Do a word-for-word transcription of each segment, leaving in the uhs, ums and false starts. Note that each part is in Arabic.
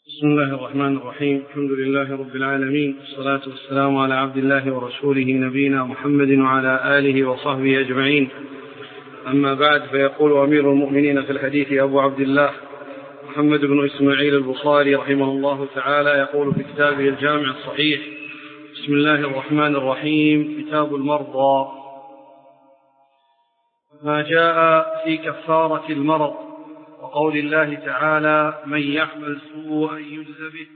بسم الله الرحمن الرحيم. الحمد لله رب العالمين، والصلاة والسلام على عبد الله ورسوله نبينا محمد وعلى آله وصحبه أجمعين. أما بعد، فيقول أمير المؤمنين في الحديث أبو عبد الله محمد بن إسماعيل البخاري رحمه الله تعالى، يقول في كتابه الجامع الصحيح: بسم الله الرحمن الرحيم. كتاب المرضى. ما جاء في كفارة المرض، وقول الله تعالى: من يعمل سوءا يجز به.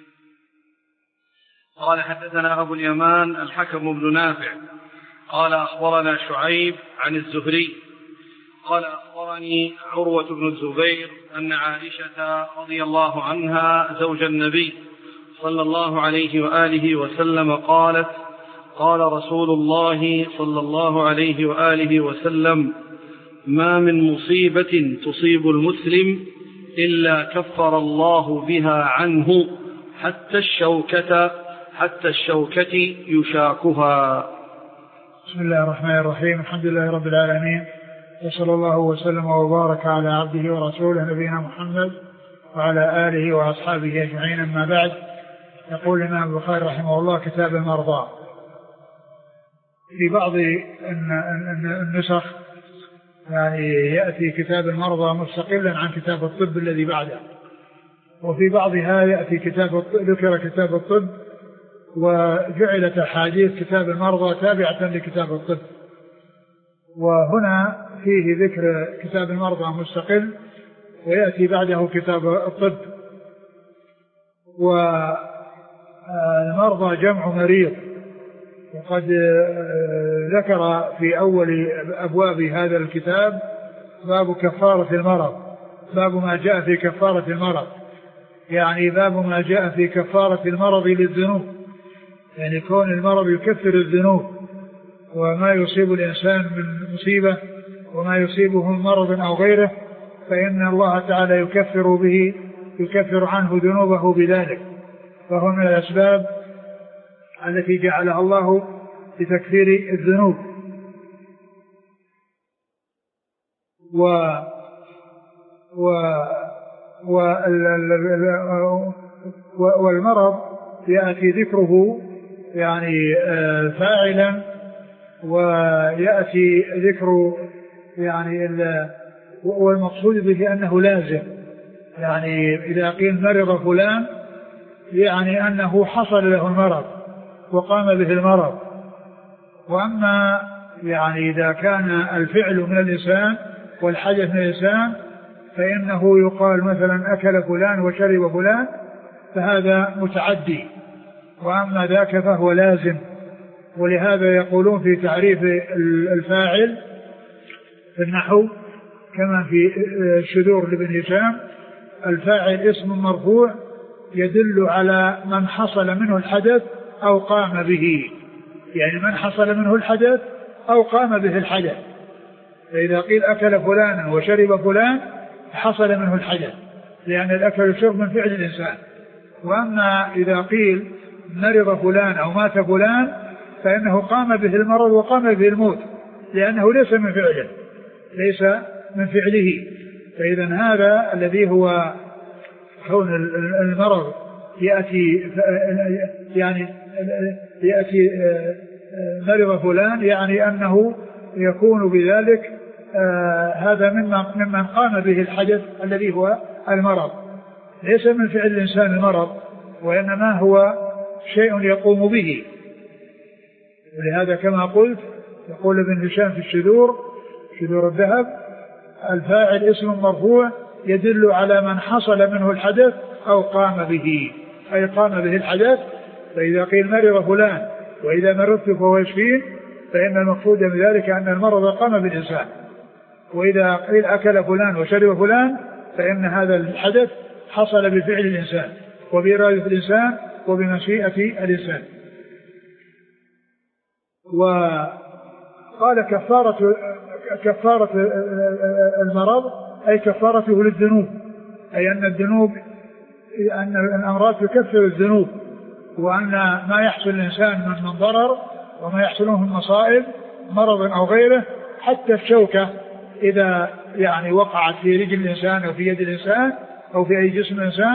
قال: حدثنا أبو اليمان الحكم بن نافع قال: أخبرنا شعيب عن الزهري قال: أخبرني عروة بن الزبير أن عائشة رضي الله عنها زوج النبي صلى الله عليه وآله وسلم قالت: قال رسول الله صلى الله عليه وآله وسلم: ما من مصيبة تصيب المسلم إلا كفر الله بها عنه حتى الشوكة حتى الشوكة يشاكها. بسم الله الرحمن الرحيم. الحمد لله رب العالمين، وصلى الله وسلم وبارك على عبده ورسوله نبينا محمد وعلى آله وأصحابه أجمعين. أما بعد، يقول الإمام البخاري رحمه الله: كتاب المرضى. في بعض النسخ يعني يأتي كتاب المرضى مستقلا عن كتاب الطب الذي بعده، وفي بعضها يأتي كتاب ذكر كتاب الطب وجعلت أحاديث كتاب المرضى تابعة لكتاب الطب. وهنا فيه ذكر كتاب المرضى مستقل، ويأتي بعده كتاب الطب. والمرضى جمع مريض، وقد ذكر في أول أبواب هذا الكتاب باب كفارة المرض، باب ما جاء في كفارة المرض، يعني باب ما جاء في كفارة المرض للذنوب، يعني كون المرض يكفر الذنوب، وما يصيب الإنسان من مصيبة وما يصيبه من مرض أو غيره فإن الله تعالى يكفر به يكفر عنه ذنوبه بذلك، فهو من الأسباب التي جعلها الله لتكفير الذنوب. و و والمرض يأتي ذكره يعني فاعلا، ويأتي ذكر يعني والمقصود به أنه لازم، يعني إذا قيل مرض فلان يعني أنه حصل له المرض وقام به المرض. وأما يعني إذا كان الفعل من الإنسان والحدث من الإنسان فإنه يقال مثلا أكل فلان وشرب فلان، فهذا متعدي، وأما ذاك فهو لازم. ولهذا يقولون في تعريف الفاعل في النحو كما في الشذور لابن هشام: الفاعل اسم مرفوع يدل على من حصل منه الحدث أو قام به، يعني من حصل منه الحدث أو قام به الحدث. فإذا قيل أكل فلانا وشرب فلان حصل منه الحدث، لأن الأكل والشرب من فعل الإنسان. وأما إذا قيل مرض فلان أو مات فلان فإنه قام به المرض وقام به الموت، لأنه ليس من فعله ليس من فعله. فإذا هذا الذي هو كون المرض يأتي يعني يأتي مرض فلان، يعني أنه يكون بذلك هذا ممن قام به الحدث الذي هو المرض، ليس من فعل الإنسان المرض، وإنما هو شيء يقوم به. ولهذا كما قلت يقول ابن هشام في الشذور شذور الذهب: الفاعل اسم مرفوع يدل على من حصل منه الحدث أو قام به، أي قام به الحدث. فإذا قيل مرض فلان وإذا مرضت فهو يشفين، فإن المقصود من ذلك أن المرض قام بالإنسان. وإذا قيل أكل فلان وشرب فلان فإن هذا الحدث حصل بفعل الإنسان وبإرادة الإنسان وبمشيئة الإنسان. وقال كفارة كفارة المرض أي كفارته للذنوب، أي أن الذنوب أن الأمراض تكفر الذنوب، وأن ما يحصل الإنسان من ضرر وما يحصله من مصائب مرض أو غيره، حتى الشوكة إذا يعني وقعت في رجل الإنسان أو في يد الإنسان أو في أي جسم الإنسان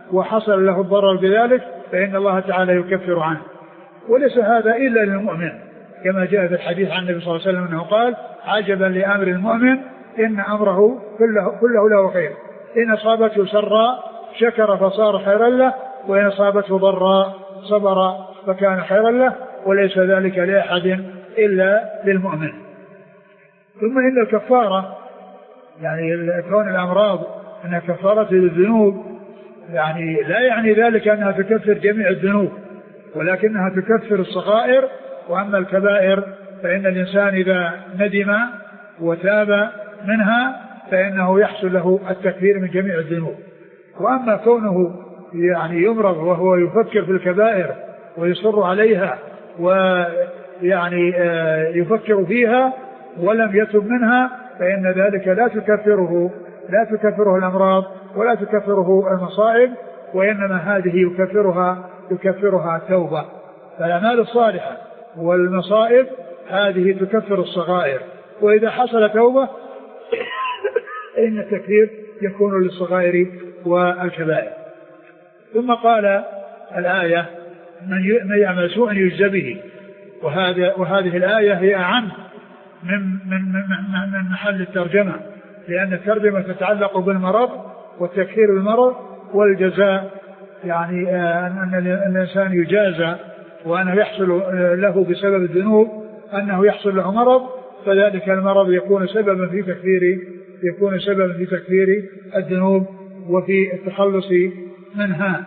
وحصل له الضرر بذلك فإن الله تعالى يكفر عنه. وليس هذا إلا للمؤمن كما جاء في الحديث عن النبي صلى الله عليه وسلم أنه قال عجبا لأمر المؤمن إن أمره كله, كله له خير إن أصابته سراء شكر فصار خيرا له وإن أصابته ضراء صبر فكان خيرا له وليس ذلك لأحد إلا للمؤمن. ثم إن الكفارة يعني كون الأمراض أنها كفارة للذنوب يعني لا يعني ذلك أنها تكفر جميع الذنوب ولكنها تكفر الصغائر. وأما الكبائر فإن الإنسان إذا ندم وتاب منها فإنه يحصل له التكفير من جميع الذنوب. وأما كونه يعني يمرض وهو يفكر في الكبائر ويصر عليها ويعني يفكر فيها ولم يتب منها فإن ذلك لا تكفره لا تكفره الأمراض ولا تكفره المصائب وإنما هذه يكفرها يكفرها التوبة. فالأعمال الصالحة والمصائب هذه تكفر الصغائر وإذا حصل توبة إن التكفير يكون للصغائر والكبائر. ثم قال الآية من يعمل سوءا يجزى به وهذا وهذه الآية هي أعم من من من من محل الترجمة لأن الترجمة تتعلق بالمرض والتكفير بالمرض والجزاء يعني أن الإنسان يجازى وأنه يحصل له بسبب الذنوب أنه يحصل له مرض فذلك المرض يكون سببا في تكفير يكون سببا في تكفير الذنوب وفي التخلص منها.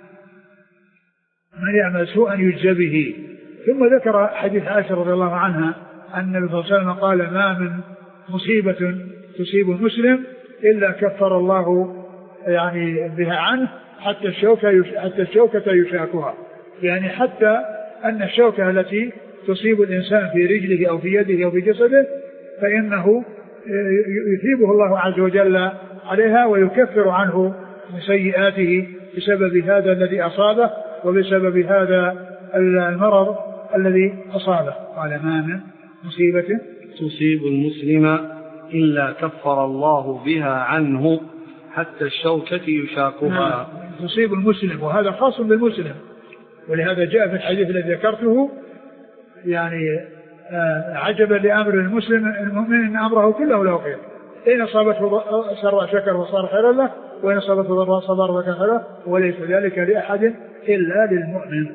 من يعمل سوءا يجزى به. ثم ذكر حديث عائشة رضي الله عنها أن النبي صلى الله عليه وسلم قال ما من مصيبة تصيب المسلم إلا كفر الله يعني بها عنه حتى الشوكة حتى الشوكة يشاكها يعني حتى أن الشوكة التي تصيب الإنسان في رجله أو في يده أو في جسده فإنه يثيبه الله عز وجل عليها ويكفر عنه من سيئاته بسبب هذا الذي أصابه وبسبب هذا المرض الذي أصابه. قال ما من مصيبة تصيب المسلم إلا كفر الله بها عنه حتى الشوكة يشاكها. تصيب المسلم وهذا خاص بالمسلم ولهذا جاء في الحديث الذي ذكرته يعني عجبا لأمر المسلم المؤمن إن أمره كله له خير إن أصابته سراء شكر وصار خيرا له وإن أصابته ضراء صبر وكان خيرا له وليس ذلك لأحد إلا للمؤمن.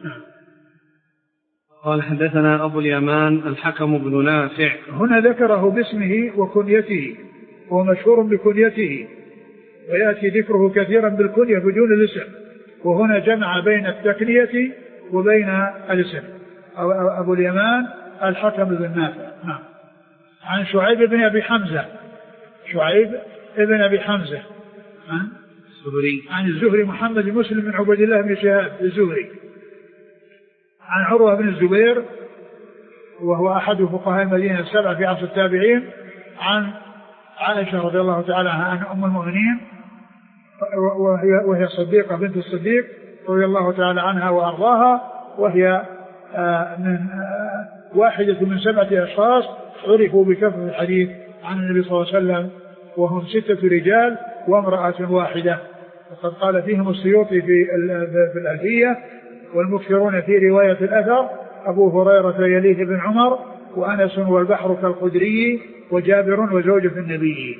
قال حدثنا أبو اليمان الحكم بن نافع. هنا ذكره باسمه وكنيته ومشهور بكنيته ويأتي ذكره كثيرا بالكنية بدون الاسم وهنا جمع بين التكنية وبين الاسم. أبو اليمان الحكم بن نافع. نعم. عن شعيب بن أبي حمزة شعيب بن أبي حمزة عن الزهري عن الزهري محمد مسلم بن عبد الله بن شهاب الزهري عن عروة بن الزبير وهو أحد فقهاء المدينة السبعة في عصر التابعين عن عائشة رضي الله تعالى عنها أم المؤمنين وهي, وهي صديقة بنت الصديق رضي الله تعالى عنها وأرضاها وهي من واحدة من سبعة أشخاص عرفوا بكثرة الحديث عن النبي صلى الله عليه وسلم وهم ستة رجال وامرأة واحدة وقد قال فيهم السيوطي في في الألفية والمكثرون في رواية الأثر أبو هريرة يليه بن عمر وأنس والبحر كالخدري وجابر وزوجة النبي.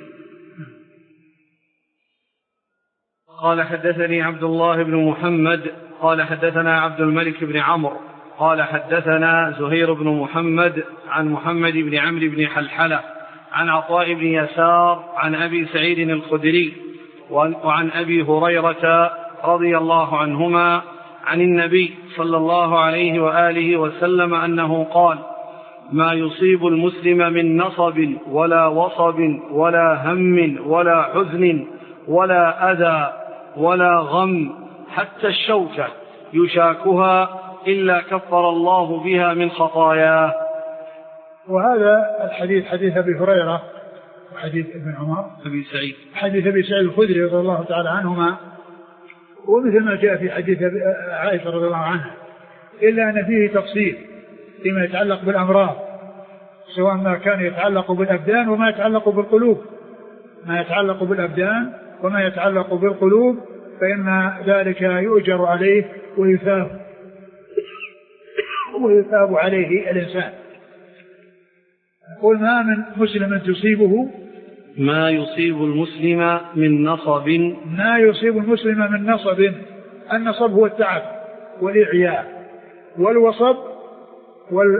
قال حدثني عبد الله بن محمد قال حدثنا عبد الملك بن عمرو قال حدثنا زهير بن محمد عن محمد بن عمرو بن حلحلة عن عطاء بن يسار عن أبي سعيد الخدري وعن أبي هريرة رضي الله عنهما عن النبي صلى الله عليه وآله وسلم أنه قال ما يصيب المسلم من نصب ولا وصب ولا هم ولا حزن ولا أذى ولا غم حتى الشوكة يشاكها إلا كفر الله بها من خطاياه. وهذا الحديث حديث أبي هريرة وحديث ابن عمر أبي سعيد حديث أبي سعيد الخدري رضي الله تعالى عنهما ومثل ما جاء في حديث عائشة رضي الله عنها إلا أن فيه تفصيل فيما يتعلق بالأمراض سواء ما كان يتعلق بالأبدان وما يتعلق بالقلوب ما يتعلق بالأبدان وما يتعلق بالقلوب فإن ذلك يؤجر عليه ويثاب ويثاب عليه الإنسان. قل ما من مسلم تصيبه ما يصيب المسلم من نصب ما يصيب المسلم من نصب. النصب هو التعب والإعياء، والوصب وال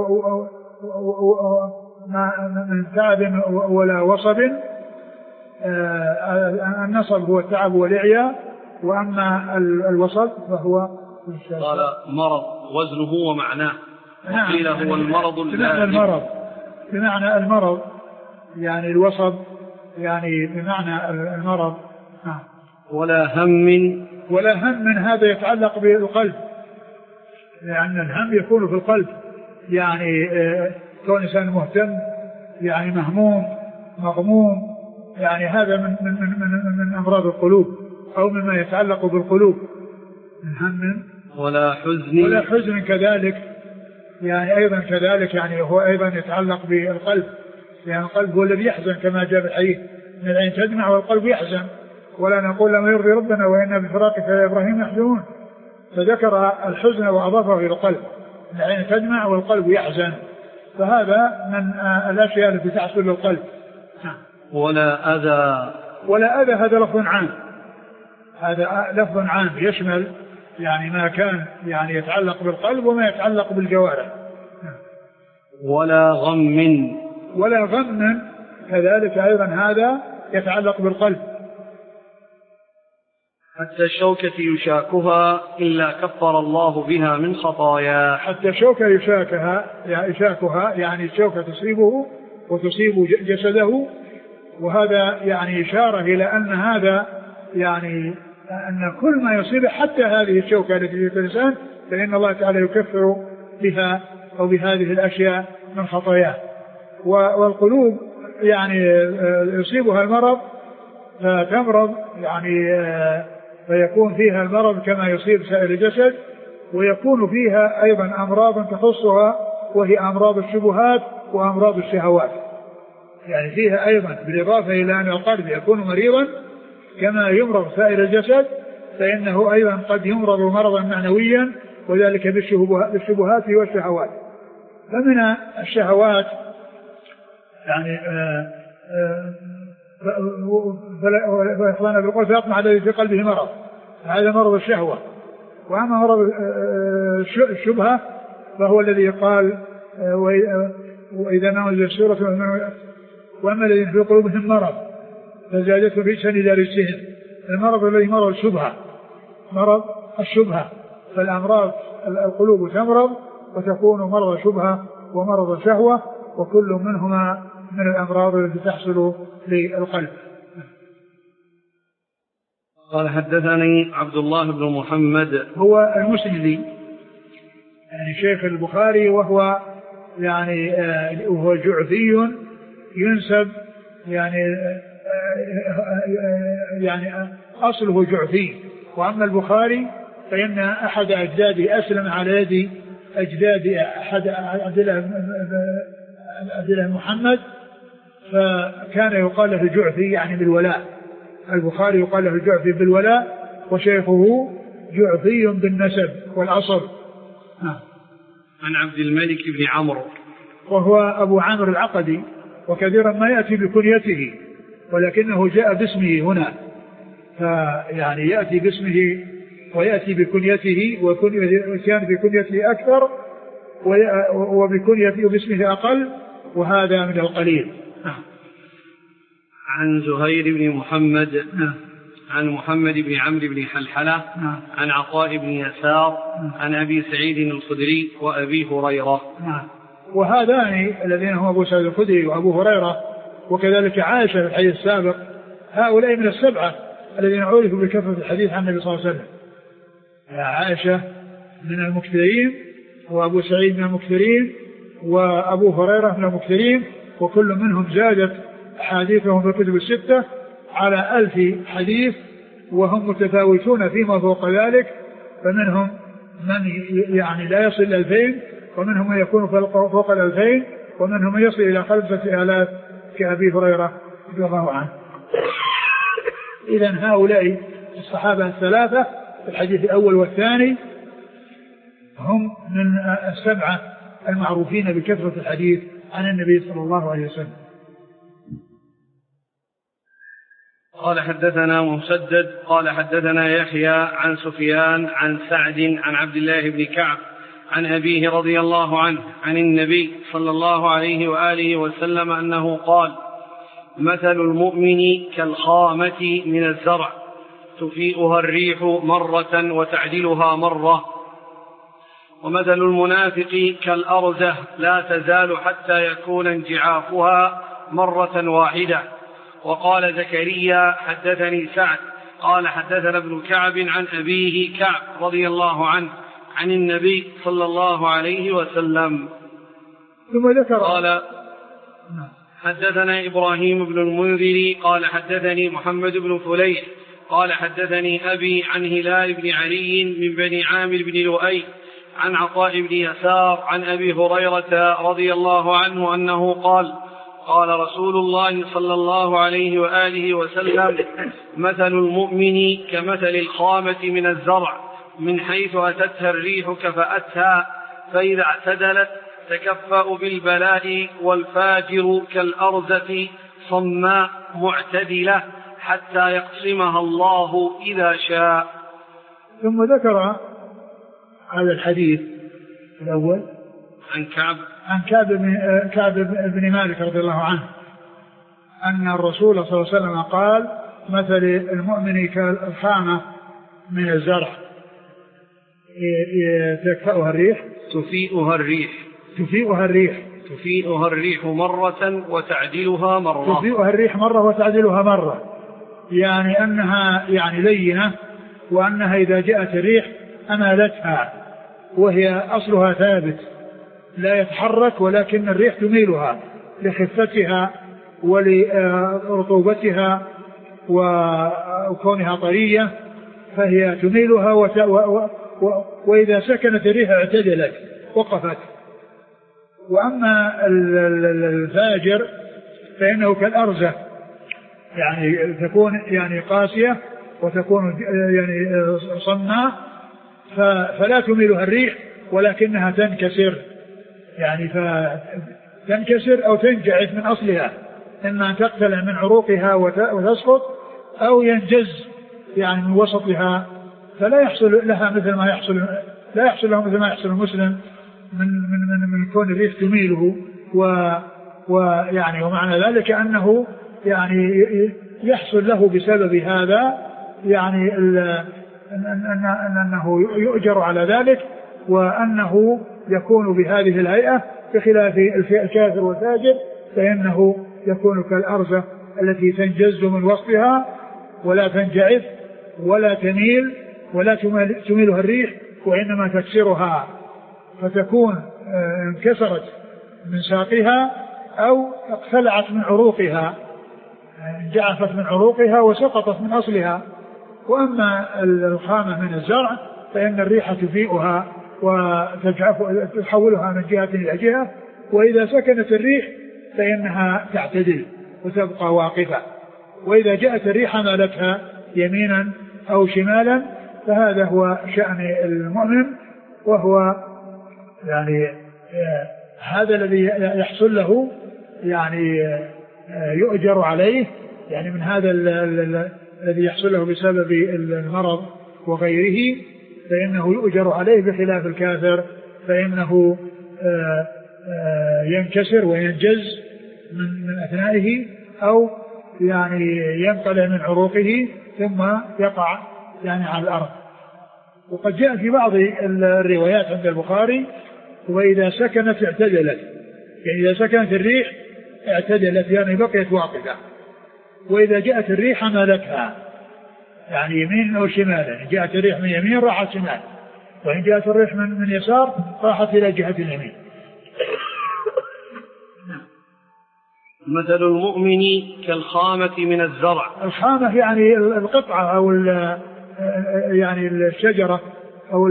من تعب ولا وصب. النصب هو التعب والإعياء، وأما الوصب فهو قال مرض وزنه ومعناه، وقيل هو المرض بمعنى المرض بمعنى المرض يعني الوصب يعني بمعنى المرض. ولا هم ولا هم من هذا يتعلق بالقلب، لأن الهم يكون في القلب، يعني كون إنسان مهتم يعني مهموم مغموم، يعني هذا من من من من, من أمراض القلوب أو مما يتعلق بالقلوب من هم. ولا حزن ولا حزن كذلك، يعني أيضا كذلك يعني هو أيضا يتعلق بالقلب، يعني القلب هو الذي يحزن كما جاء في الحديث من العين تدمع والقلب يحزن، ولا نقول لما يرضي ربنا وإنا بفراقك يا إبراهيم يحزنون، فذكر الحزن وأضافه إلى القلب، العين تدمع والقلب يحزن، فهذا من الأشياء التي تحصل للقلب. ولا أذى ولا أذى هذا لفظ عام، هذا لفظ عام يشمل يعني ما كان يعني يتعلق بالقلب وما يتعلق بالجوارح. ولا غم ولا غم كذلك أيضا هذا يتعلق بالقلب. حتى الشوكة يشاكها إلا كفر الله بها من خطايا. حتى الشوكة يشاكها يشاكها يعني الشوكة تصيبه وتصيب جسده، وهذا يعني إشارة إلى أن هذا يعني أن كل ما يصيبه حتى هذه الشوكة التي في الإنسان فإن الله تعالى يكفر بها أو بهذه الأشياء من خطاياه. والقلوب يعني يصيبها المرض فتمرض يعني فيكون فيها المرض كما يصيب سائر الجسد، ويكون فيها أيضا أمراض تخصها وهي أمراض الشبهات وأمراض الشهوات، يعني فيها أيضا بالإضافة إلى أن القلب يكون مريضا كما يمرض سائر الجسد، فإنه أيضا قد يمرض مرضا معنويا وذلك بالشبهات والشهوات. فمن الشهوات يعني فإخوانا بالقول فيطمع الذي في قلبه مرض، هذا مرض الشهوة. وأما مرض الشبهة فهو الذي قال وإذا ما أنزل سورة وأما الذين في قلوبهم مرض فزادتهم رجسا إلى رجسهم. المرض الذي مرض الشبهة مرض الشبهة، فالأمراض القلوب تمرض وتكون مرض شبهة ومرض شهوة، وكل منهما من الأمراض التي تحصل للقلب. قال حدثني عبد الله بن محمد هو المسندي يعني شيخ البخاري، وهو يعني وهو جعفي ينسب يعني يعني أصله جعفي. وأما البخاري فإن أحد أجداده أسلم على يد أجداد أحد عبد الله محمد، فكان يقال له الجعفي يعني بالولاء. البخاري يقال له الجعفي بالولاء، وشيخه جعفي بالنسب والأصل. عن عبد الملك بن عمرو وهو أبو عامر العقدي، وكثيرا ما يأتي بكنيته ولكنه جاء باسمه هنا، فيعني يأتي باسمه ويأتي بكنيته، وكان بكنيته أكثر وبكنيته وباسمه أقل، وهذا من القليل. عن زهير بن محمد عن محمد بن عمرو بن حلحلة عن عطاء بن يسار عن أبي سعيد الخدري وأبي هريرة. وهذان الذين هم أبو سعيد الخدري وأبو هريرة وكذلك عائشة في الحديث السابق، هؤلاء من السبعة الذين عرفوا بكثرة الحديث عن النبي صلى الله عليه وسلم. عائشة من المكثرين، وأبو سعيد من المكثرين، وأبو هريرة من المكثرين، وكل منهم زادت حديثهم في الكتب الستة على ألف حديث، وهم متفاوتون فيما فوق ذلك، فمنهم من يعني لا يصل إلى ألفين، ومنهم من يكون فوق الألفين، ومنهم من يصل إلى خمسة آلاف كأبي هريرة رضي الله عنه. إذن هؤلاء الصحابة الثلاثة في الحديث الأول والثاني هم من السبعة المعروفين بكثرة الحديث عن النبي صلى الله عليه وسلم. قال حدثنا مسدد قال حدثنا يحيى عن سفيان عن سعد عن عبد الله بن كعب عن أبيه رضي الله عنه عن النبي صلى الله عليه وآله وسلم أنه قال: مثل المؤمن كالخامة من الزرع تفيئها الريح مرة وتعدلها مرة، ومثل المنافق كالأرزة لا تزال حتى يكون انجعافها مرة واحدة. وقال زكريا حدثني سعد قال حدثنا ابن كعب عن أبيه كعب رضي الله عنه عن النبي صلى الله عليه وسلم. ثم ذكر قال حدثنا إبراهيم بن المنذر قال حدثني محمد بن فليح قال حدثني أبي عن هلال بن علي من بني عامر بن لؤي عن عطاء بن يسار عن أبي هريرة رضي الله عنه أنه قال: قال رسول الله صلى الله عليه وآله وسلم: مثل المؤمن كمثل الخامة من الزرع من حيث أتتها الريح كفأتها، فإذا اعتدلت تكفأ بالبلاء، والفاجر كالأرزة صماء معتدلة حتى يقسمها الله إذا شاء. ثم ذكر هذا الحديث الأول عن كعب عن كعب بن, كعب بن مالك رضي الله عنه أن الرسول صلى الله عليه وسلم قال: مثل المؤمن كالخامة من الزرع تكفأها الريح تفيئها الريح تفيئها الريح تفيئها الريح مرة وتعدلها مرة تفيئها الريح مرة وتعدلها مرة، يعني أنها يعني لينة، وأنها إذا جاءت الريح أمالتها، وهي أصلها ثابت لا يتحرك، ولكن الريح تميلها لخفتها ولرطوبتها وكونها طرية، فهي تميلها وت... و... و... و... وإذا سكنت الريح اعتدلت وقفت. وأما الفاجر فإنه كالأرزة، يعني تكون يعني قاسية وتكون يعني صماء، فلا تميلها الريح ولكنها تنكسر، يعني فتنكسر أو تنجعف من أصلها، إما تقتلع من عروقها وتسقط، أو ينجز يعني من وسطها، فلا يحصل لها مثل ما يحصل لا يحصل له مثل ما يحصل المسلم من من من, من كون الريح تميله، و ويعني ومعنى ذلك أنه يعني يحصل له بسبب هذا يعني أنه يؤجر على ذلك، وأنه يكون بهذه الهيئة، بخلاف الكافر والفاجر فإنه يكون كالأرزة التي تنجز من وسطها ولا تنجعف ولا تميل ولا تميلها الريح، وإنما تكسرها، فتكون انكسرت من ساقها أو اقتلعت من عروقها، انجعفت من عروقها وسقطت من أصلها. وأما الخامة من الزرع فإن الريح تفيئها وتحولها من جهة إلى جهة، وإذا سكنت الريح فإنها تعتدل وتبقى واقفة، وإذا جاءت الريح مالتها يمينا أو شمالا. فهذا هو شأن المؤمن، وهو يعني هذا الذي يحصل له يعني يؤجر عليه، يعني من هذا الذي يحصل له بسبب المرض وغيره فإنه يؤجر عليه، بخلاف الكافر فإنه ينكسر وينجز من أثنائه، أو يعني ينقلع من عروقه ثم يقع يعني على الأرض. وقد جاء في بعض الروايات عند البخاري: وإذا سكنت اعتدلت، يعني إذا سكنت الريح اعتدلت يعني بقيت واقفة، وإذا جاءت الريح مالتها يعني يمين أو شمال، يعني جاءت الريح من يمين راحت شمال، وإن جاءت الريح من, من يسار راحت إلى جهة اليمين. مثل المؤمن كالخامة من الزرع. الخامة يعني القطعة أو يعني الشجرة أو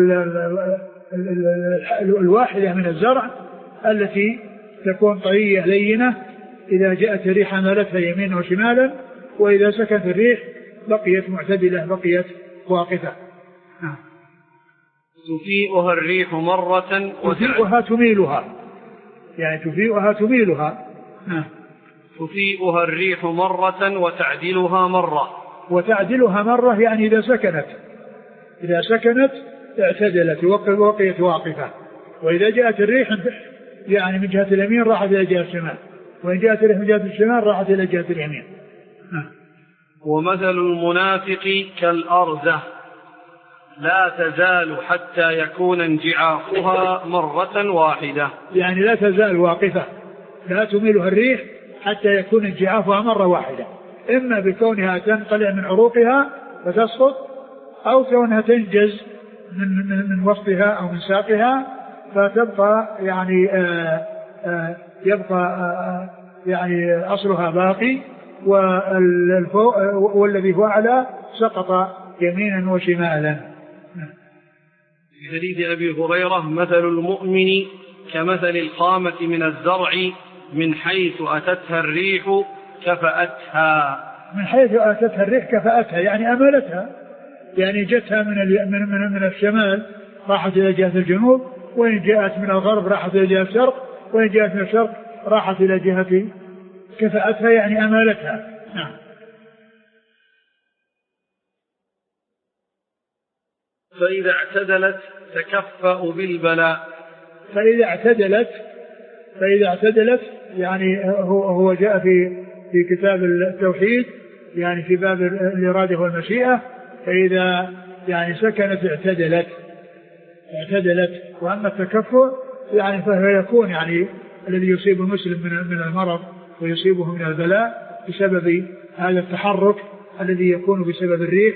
الواحدة من الزرع التي تكون طرية لينة، إذا جاءت الريح مالتها يمين وشمالا، وإذا سكنت الريح بقيت معتدلة بقيت واقفة. نعم. تفيئها الريح مرة تفيئها تميلها يعني تفيئها تميلها. نعم. تفيئها الريح مرة وتعدلها مرة. وتعدلها مرة يعني إذا سكنت إذا سكنت اعتدلت وقيت واقفة. وإذا جاءت الريح يعني من جهة اليمين راحت إلى جهة الشمال، وإن جاءت الريح من جهة الشمال راحت إلى جهة اليمين. ومثل المنافق كالأرزة لا تزال حتى يكون انجعافها مرة واحدة. يعني لا تزال واقفة لا تميلها الريح حتى يكون انجعافها مرة واحدة، إما بكونها تنقلع من عروقها فتسقط، أو كونها تنجز من, من, من وسطها أو من ساقها فتبقى يعني آآ آآ يبقى آآ يعني أصلها باقي، والذي هو أعلى سقط يمينا وشمالا. في حديث أبي هريرة مثل المؤمن كمثل الخامة من الزرع من حيث أتتها الريح كفأتها. من حيث أتتها الريح كفأتها يعني أملتها، يعني جتها من, من, من, من الشمال راحت إلى جهة الجنوب، وإن جاءت من الغرب راحت إلى جهة الشرق، وإن جاءت من الشرق راحت إلى جهة كفأتها يعني أمالتها. نعم. فإذا اعتدلت تكفأ بالبلاء. فإذا اعتدلت فإذا اعتدلت يعني هو هو جاء في في كتاب التوحيد يعني في باب الإرادة والمشيئة، فإذا يعني سكنت اعتدلت اعتدلت. وأما التكفؤ يعني فهو يكون يعني الذي يصيب المسلم من من المرض ويصيبه من البلاء بسبب هذا التحرك الذي يكون بسبب الريح.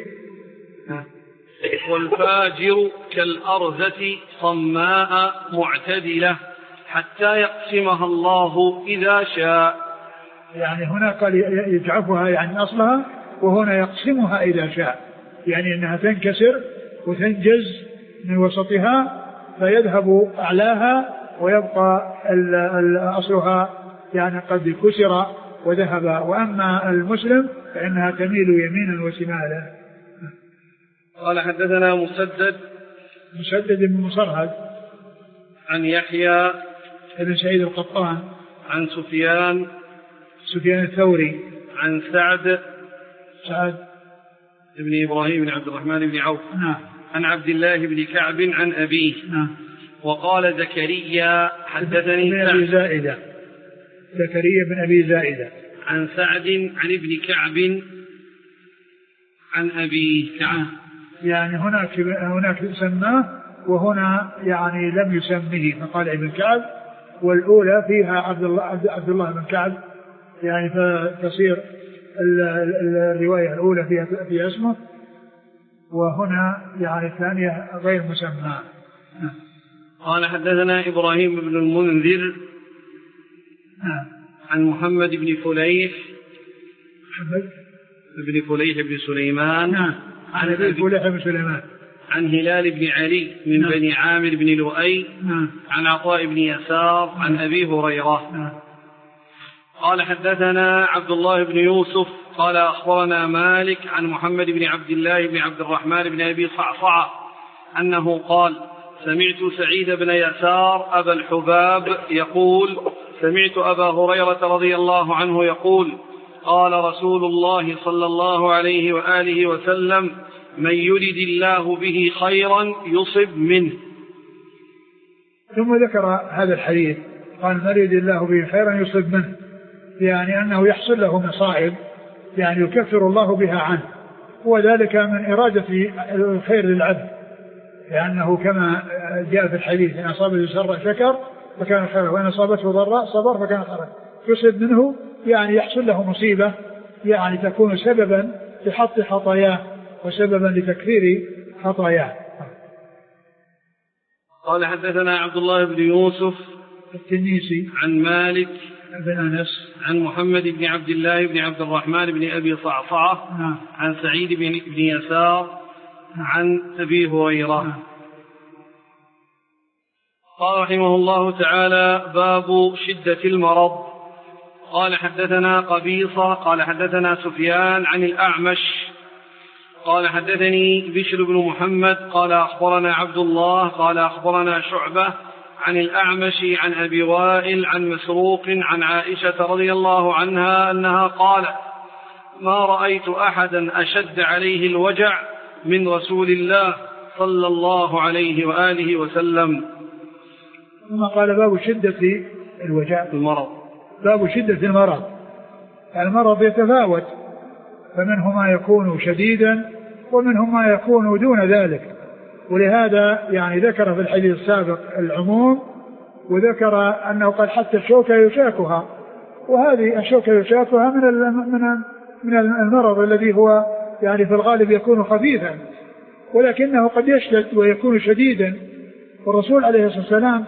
والفاجر كالأرزة صماء معتدلة حتى يقسمها الله إذا شاء. يعني هنا قال يجعفها يعني أصلها، وهنا يقسمها إذا شاء، يعني أنها تنكسر وتنجز من وسطها فيذهب أعلاها ويبقى أصلها يعني قد كسر وذهب. وأما المسلم فإنها تميل يمينا وشمالا. قال حدثنا مسدد مسدد بن مصرهد عن يحيى بن سعيد القطان عن سفيان سفيان الثوري عن سعد سعد بن إبراهيم بن عبد الرحمن بن عوف نعم عن عبد الله بن كعب عن أبيه نعم. وقال زكريا حدثني بن أبي زائدة زكريا بن أبي زائدة عن سعد عن ابن كعب عن أبيه كعب. يعني هناك هناك سماه وهنا يعني لم يسمه فقال ابن كعب، والأولى فيها عبد الله عبد الله بن كعب يعني فتصير الرواية الأولى فيها فيها اسمه، وهنا يعني الثانية غير مسمى. قال حدثنا إبراهيم بن المنذر عن محمد بن فليح محمد بن فليح بن سليمان نعم. عن أبي فليح بن سليمان عن هلال بن علي من نعم. بني عامر بن لؤي نعم. عن عطاء بن يسار نعم. عن أبي هريرة نعم. قال حدثنا عبد الله بن يوسف قال أخبرنا مالك عن محمد بن عبد الله بن عبد الرحمن بن أبي صعصعة أنه قال سمعت سعيد بن يسار أبا الحباب يقول سمعت أبا هريرة رضي الله عنه يقول قال رسول الله صلى الله عليه وآله وسلم من يرد الله به خيرا يصب منه. ثم ذكر هذا الحديث قال من يرد الله به خيرا يصب منه، يعني أنه يحصل له مصائب يعني يكفر الله بها عنه، وذلك من إرادة الخير للعبد، لأنه كما جاء في الحديث إن أصابته سراء شكر فكان خيرا وإن أصابته ضراء صبر فكان خيرا. يصب منه يعني يحصل له مصيبة يعني تكون سببا لحط خطاياه وسببا لتكفير خطاياه. قال حدثنا عبد الله بن يوسف التنيسي عن مالك بن أنس عن محمد بن عبد الله بن عبد الرحمن بن أبي صعصعة نعم. عن سعيد بن يسار عن أبي هريرة نعم. قال رحمه الله تعالى باب شدة المرض. قال حدثنا قبيصة قال حدثنا سفيان عن الأعمش قال حدثني بشر بن محمد قال أخبرنا عبد الله قال أخبرنا شعبة عن الأعمش عن أبي وائل عن مسروق عن عائشة رضي الله عنها أنها قالت ما رأيت أحدا أشد عليه الوجع من رسول الله صلى الله عليه وآله وسلم. ثم قال باب شدة الوجع المرض. باب شدة المرض. المرض يتفاوت، فمنه ما يكون شديدا ومنه ما يكون دون ذلك، ولهذا يعني ذكر في الحديث السابق العموم، وذكر أنه قد حتى الشوكة يشاكها، وهذه الشوكة يشاكها من من من المرض الذي هو يعني في الغالب يكون خفيفا، ولكنه قد يشتد ويكون شديدا. والرسول عليه الصلاة والسلام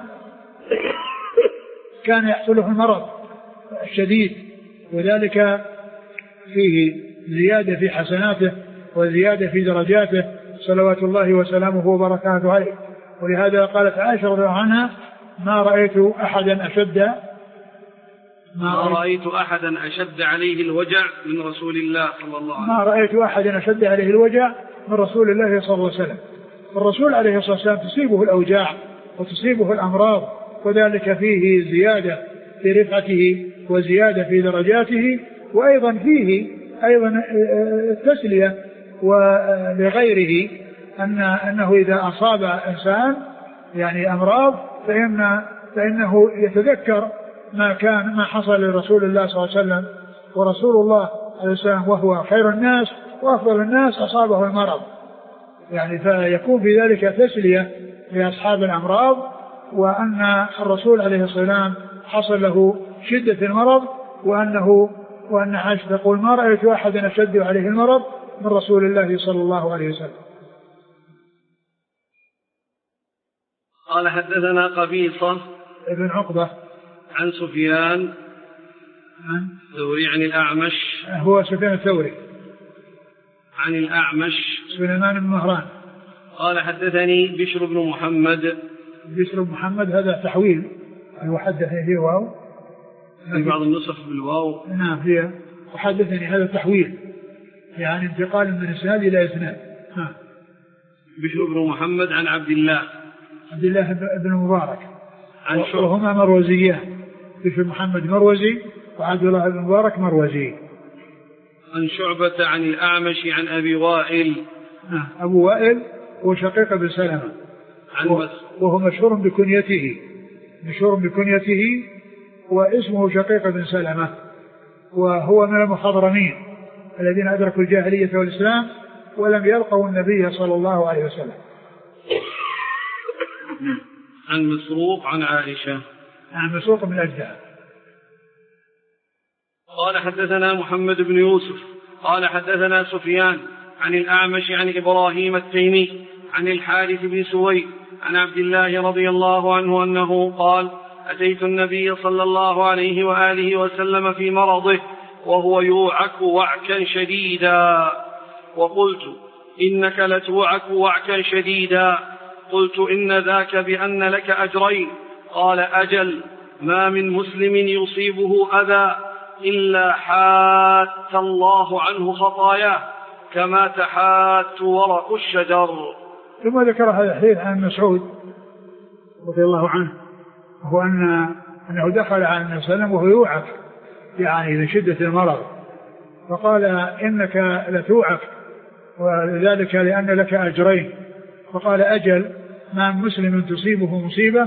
كان يحصله المرض الشديد، وذلك فيه زيادة في حسناته وزيادة في درجاته صلوات الله وسلامه وبركاته عليه. ولهذا قالت عائشة رضي الله عنها ما رأيت أحدا أشد ما, ما رأيت أحدا أشد عليه الوجع من رسول الله صلى الله عليه وسلم ما رأيت أحدا أشد عليه الوجع من رسول الله صلى الله عليه وسلم. الرسول عليه الصلاة والسلام تصيبه الأوجاع وتصيبه الأمراض، وذلك فيه زيادة في رفعته وزيادة في درجاته، وأيضا فيه أيضا التسلية ولغيره أن أنه إذا أصاب إنسان يعني أمراض فإن فإنه يتذكر ما كان ما حصل لرسول الله صلى الله عليه وسلم، ورسول الله عليه السلام وهو خير الناس وأفضل الناس أصابه المرض، يعني فيكون في ذلك تسلية لأصحاب الأمراض، وأن الرسول عليه السلام حصل له شدة المرض، وأنه وأن عائشة تقول ما رأيت أحدا أشد عليه المرض من رسول الله صلى الله عليه وسلم. قال حدثنا قبيصة ابن عقبة عن سفيان عن الثوري عن الأعمش هو سفيان الثوري عن الأعمش سليمان بن مهران قال حدثني بشر بن محمد. بشر بن محمد هذا تحويل، هو حدثني فيه واو في بعض النسخ بالواو. نعم هي وحدثني هذا تحويل، يعني انتقال من إسناد إلى إسناد. بشر بن محمد عن عبد الله عبد الله بن مبارك عن شعبة وهما مروزيان، بشر محمد مروزي وعبد الله بن مبارك مروزي. عن شعبة عن الأعمش عن أبي وائل. نعم أبو وائل هو شقيق بن سلمة وهو مشهور بكنيته مشهور بكنيته واسمه شقيق بن سلمة، وهو من المخضرمين الذين أدركوا الجاهلية والإسلام ولم يلقوا النبي صلى الله عليه وسلم. عن مسروق عن عائشة عن مسروق من أجدها. قال حدثنا محمد بن يوسف قال حدثنا سفيان عن الأعمش عن إبراهيم التيمي عن الحارث بن سويد عن عبد الله رضي الله عنه أنه قال أتيت النبي صلى الله عليه وآله وسلم في مرضه وهو يوعك وعكا شديدا، وقلت إنك لتوعك وعكا شديدا، قلت إن ذاك بأن لك أجرين، قال أجل، ما من مسلم يصيبه أذى إلا حات الله عنه خطاياه كما تحات ورق الشجر. ثم ذكر هذا الحديث عن مسعود رضي الله عنه، هو أن أنه دخل على النبي صلى الله عليه وسلم وهو يوعك يعني من شدة المرض، فقال إنك لتوعك وذلك لأن لك أجرين، فقال أجل، ما مسلم تصيبه مصيبة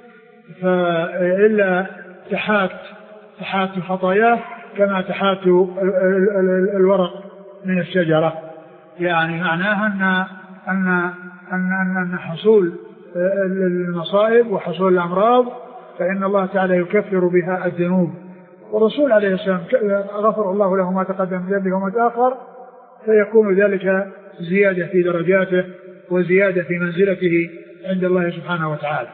فإلا تحات تحات خطاياه كما تحات الورق من الشجرة، يعني معناها أن أن أن أن حصول المصائب وحصول الأمراض فإن الله تعالى يكفر بها الذنوب، والرسول عليه السلام غفر الله له ما تقدم من ذنبه وما تأخر، فيكون ذلك زيادة في درجاته وزيادة في منزلته عند الله سبحانه وتعالى.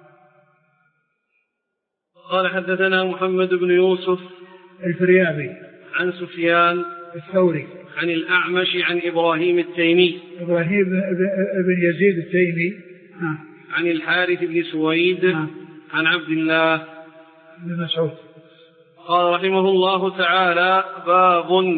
قال حدثنا محمد بن يوسف الفريابي عن سفيان الثوري عن الأعمش عن إبراهيم التيمي إبراهيم بن يزيد التيمي عن الحارث بن سويد عن عبد الله بن مسعود. قال رحمه الله تعالى: باب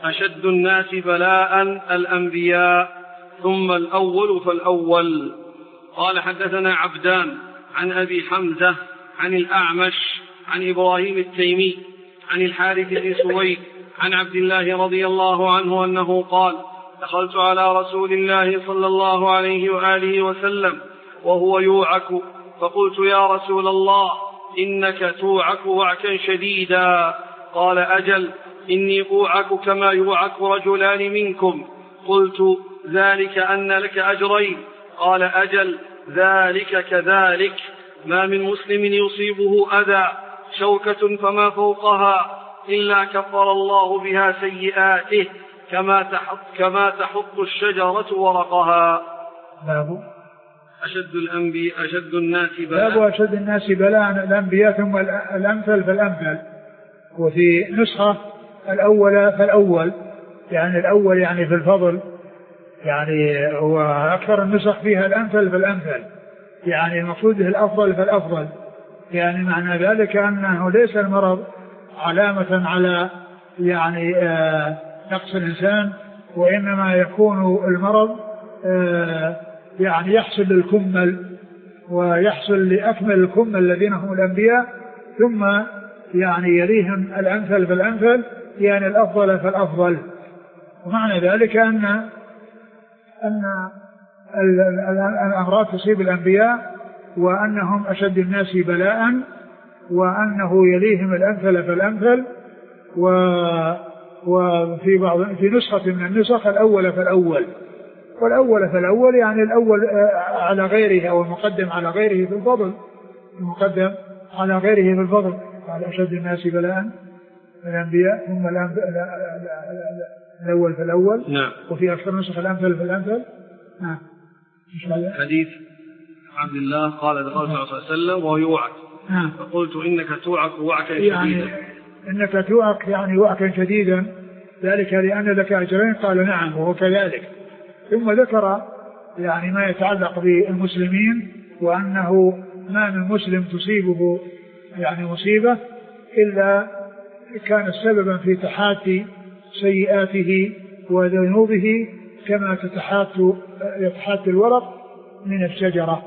أشد الناس بلاء الأنبياء ثم الأول فالأول. قال حدثنا عبدان عن أبي حمزة عن الأعمش عن إبراهيم التيمي عن الحارث بن سويد عن عبد الله رضي الله عنه أنه قال دخلت على رسول الله صلى الله عليه وآله وسلم وهو يوعك فقلت يا رسول الله إنك توعك وعكا شديدا. قال أجل إني أوعك كما يوعك رجلان منكم. قلت ذلك أن لك أجرين. قال أجل ذلك كذلك ما من مسلم يصيبه أذى شوكة فما فوقها إلا كفر الله بها سيئاته كما تحط, كما تحط الشجرة ورقها. باب أشد الأنبياء أشد الناس بلاء باب أشد الناس بلاء الأنبياء ثم الأمثل فالأمثل. وفي نسخة الأول فالأول يعني الأول يعني في الفضل يعني هو أكثر النسخ فيها الأمثل فالأمثل يعني المقصود الأفضل فالأفضل. يعني معنى ذلك أنه ليس المرض علامة على يعني آه نقص الإنسان وإنما يكون المرض آه يعني يحصل للكمل ويحصل لأكمل الكمل الذين هم الأنبياء ثم يعني يليهم الأمثل فالأمثل يعني الأفضل فالأفضل. ومعنى ذلك أن أن الأمراض تصيب الأنبياء وأنهم أشد الناس بلاء وأنه يليهم الأمثل فالأمثل. وفي بعض في نسخة من النسخ الأول فالأول والأول فالأول يعني الأول على غيره أو المقدم على غيره في الفضل المقدم على غيره في الفضل. قال أشد الناس بلاء الأنبياء ثم الأول فالأول. نعم. وفي أكثر نسخ الأمثل فالأمثل. نعم. حديث عبد الله قال دخلت صلى الله عليه وسلم وهو يوعك نعم. فقلت إنك توعك وعكا شديدا يعني إنك توعك يعني وعكا شديدا ذلك لأن لك أجرين. قال نعم وهو كذلك. ثم ذكر يعني ما يتعلق بالمسلمين وأنه ما من مسلم تصيبه يعني مصيبة إلا كان سببا في تحاتي سيئاته وذنوبه كما تتحات يتحات الورق من الشجرة.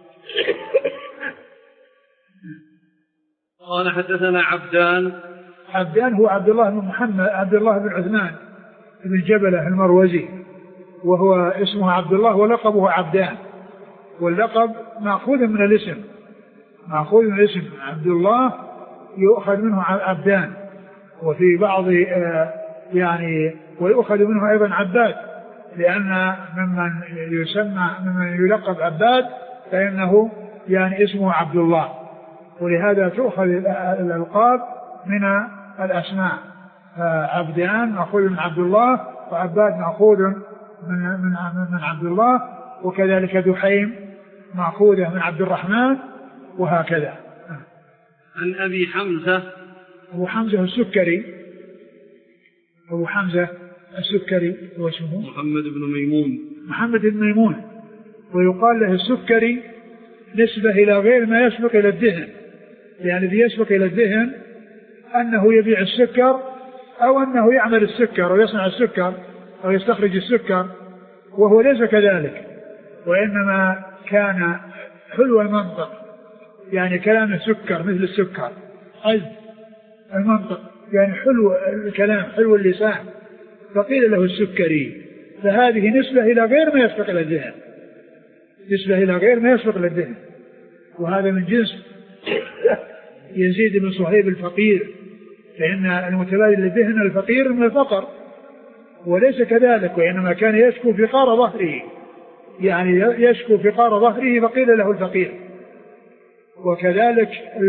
قال حدثنا عبدان عبدان هو عبد الله بن محمد عبد الله بن عثمان بن جبلة المروزي وهو اسمه عبد الله ولقبه عبدان واللقب مأخوذ من الاسم مأخوذ من الاسم عبد الله يؤخذ منه عبدان. وفي بعض يعني ويؤخذ منه أيضا عباد لأن ممن يسمى ممن يلقب عباد فإنه يعني اسمه عبد الله ولهذا تؤخذ الألقاب من الأسماء. عبدان مأخوذ من عبد الله وعباد مأخوذ من من من عبد الله وكذلك دحيم مأخوذة من عبد الرحمن وهكذا. عن أبي حمزة أبو حمزة السكري أبو حمزة السكري هو اسمه محمد بن ميمون محمد بن ميمون ويقال له السكري نسبة إلى غير ما يسبق إلى الدهن. يعني الذي يسبق إلى الدهن أنه يبيع السكر أو أنه يعمل السكر ويصنع السكر أو يستخرج السكر وهو ليس كذلك وإنما كان حلو المنطق يعني كلام السكر مثل السكر عذب المنطق يعني حلو الكلام حلو اللسان فقيل له السكري. فهذه نسبة إلى غير ما يسبق إلى الذهن نسبة إلى غير ما يسبق إلى الذهن وهذا من جنس يزيد بن صهيب الفقير فإن المتبادل للذهن الفقير من الفقر وليس كذلك وإنما كان يشكو فقار ظهره يعني يشكو فقار ظهره فقيل له الفقير. وكذلك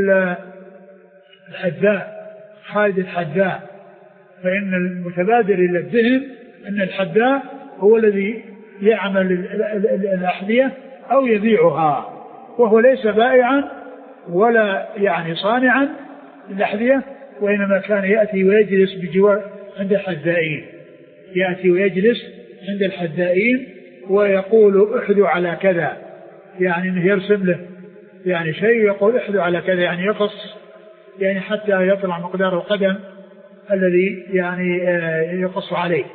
الحذاء خالد الحذاء فإن المتبادر إلى الذهن أن الحذاء هو الذي يعمل الأحذية أو يبيعها وهو ليس بائعا ولا يعني صانعا الأحذية وإنما كان يأتي ويجلس بجوار عند الحذائين يأتي ويجلس عند الحذائين ويقول احذوا على كذا يعني انه يرسم له يعني شيء يقول احذوا على كذا يعني يقص يعني حتى يطلع مقدار القدم الذي يعني يقص عليه.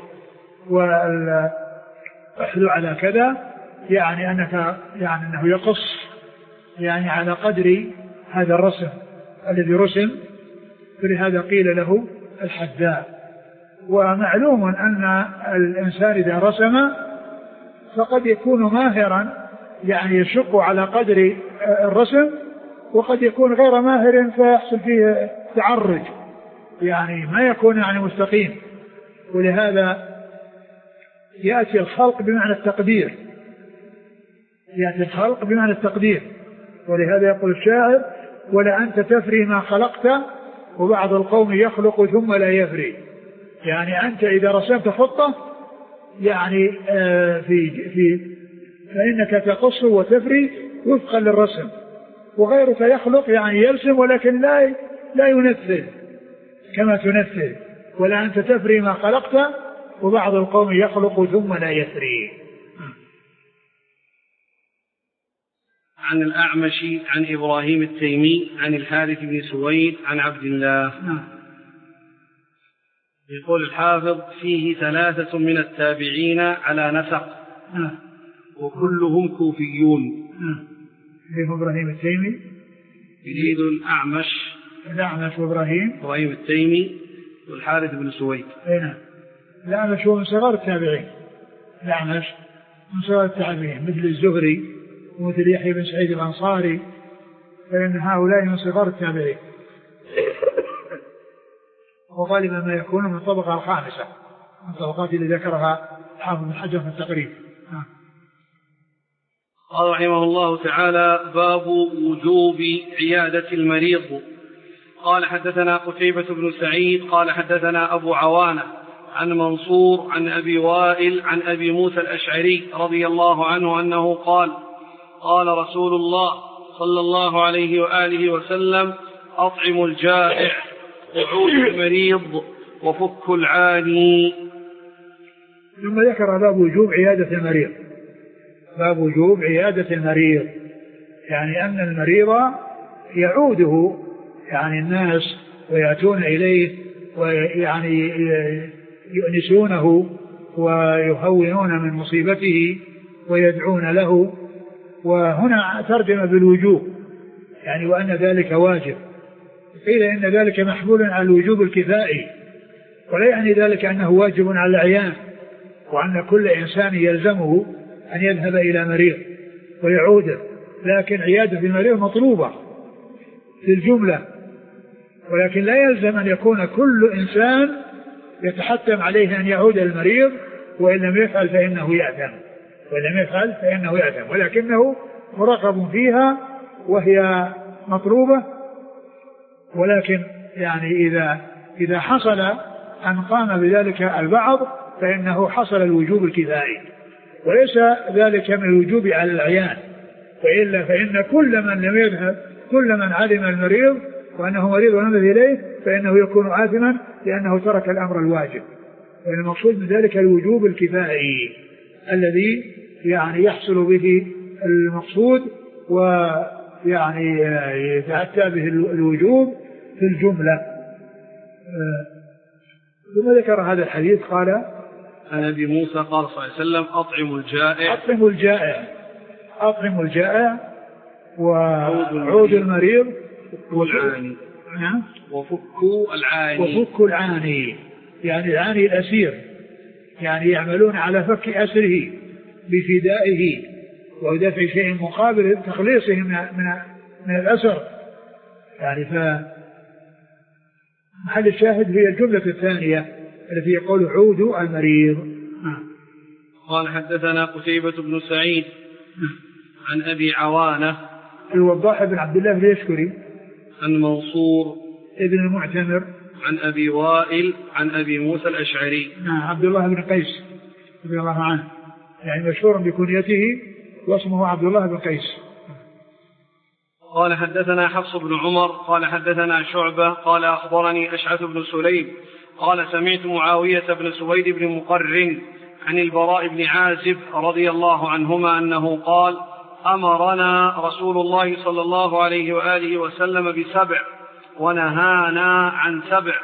والحد على كذا يعني أنك يعني أنه يقص يعني على قدر هذا الرسم الذي رسم، فلهذا قيل له الحداء. ومعلوم أن الإنسان إذا رسم فقد يكون ماهرا يعني يشق على قدر الرسم، وقد يكون غير ماهر فيحصل فيه تعرج يعني ما يكون يعني مستقيم. ولهذا يأتي الخلق بمعنى التقدير، يأتي الخلق بمعنى التقدير. ولهذا يقول الشاعر: ولا أنت تفري ما خلقت وبعض القوم يخلق ثم لا يفري. يعني أنت إذا رسمت خطة يعني آه في في فإنك تقص وتفري وفقا للرسم، وغيرك يخلق يعني يرسم ولكن لا لا ينفذ كما تنفذ. ولا أنت تفري ما خلقت وبعض القوم يخلق ثم لا يفري. عن الأعمش عن إبراهيم التيمي عن الحارث بن سويد عن عبد الله. يقول الحافظ: فيه ثلاثة من التابعين على نسق وكلهم كوفيون. فيه إبراهيم التيمي يريد الأعمش الأعمش وإبراهيم إبراهيم التيمي والحارث بن سويد. هنا الأعمش هو من صغار التابعين، الأعمش من صغار التابعين مثل الزهري ومثل يحيى بن سعيد الأنصاري، فإن هؤلاء من صغار التابعين، وغالبا ما يكون من الطبقة الخامسة من الطبقات اللي ذكرها حافظ بن حجر في التقريب. قال رحمه الله تعالى: باب وجوب عيادة المريض. قال: حدثنا قتيبة بن سعيد قال حدثنا أبو عوانة عن منصور عن أبي وائل عن أبي موسى الأشعري رضي الله عنه أنه قال: قال رسول الله صلى الله عليه وآله وسلم: أطعم الجائع وعود المريض وفك العاني. ثم ذكر باب وجوب عيادة المريض. باب وجوب عيادة المريض يعني أن المريض يعوده يعني الناس ويأتون إليه ويعني يؤنسونه ويهونون من مصيبته ويدعون له. وهنا ترجم بالوجوب يعني وأن ذلك واجب. قيل إن ذلك محمول على الوجوب الكفائي، ولا يعني ذلك أنه واجب على العيان، وأن كل إنسان يلزمه أن يذهب إلى مريض ويعوده، لكن عيادة المريض مطلوبة في الجملة، ولكن لا يلزم أن يكون كل إنسان يتحتم عليه أن يعود المريض، وإن لم يفعل فإنه يأثم وإن لم يفعل فإنه يأثم ولكنه مرغب فيها وهي مطلوبة. ولكن يعني إذا إذا حصل أن قام بذلك البعض فإنه حصل الوجوب الكفائي، وليس ذلك من الوجوب على العيان، وإلا فإن كل من لم يذهب كل من علم المريض وأنه مريض ونمذ إليه فإنه يكون آثما لأنه ترك الأمر الواجب. والمقصود من ذلك الوجوب الكفائي الذي يعني يحصل به المقصود ويعني يتأتى به الوجوب في الجملة. ثم ذكر هذا الحديث قال: عن أبي موسى قال صلى الله عليه وسلم: أطعم الجائع أطعم الجائع أطعم الجائع وعود المريض والعاني وفك العاني وفك العاني يعني العاني الأسير، يعني يعملون على فك أسره بفدائه ودفع شيء مقابل تخليصه من من من الأسر. يعني فمحل الشاهد هي الجملة الثانية التي يقول عود المريض. قال: حدثنا قتيبة بن سعيد عن أبي عوانة الوضاح بن عبد الله اليشكري عن منصور ابن المعتمر عن أبي وائل عن أبي موسى الأشعري نعم عبد الله بن قيس رضي الله عنه، يعني مشهور بكنيته واسمه عبد الله بن قيس. قال: حدثنا حفص بن عمر قال حدثنا شعبة قال أخبرني أشعث بن سليم قال سمعت معاوية بن سويد بن مقرن عن البراء بن عازب رضي الله عنهما أنه قال: أمرنا رسول الله صلى الله عليه وآله وسلم بسبع ونهانا عن سبع: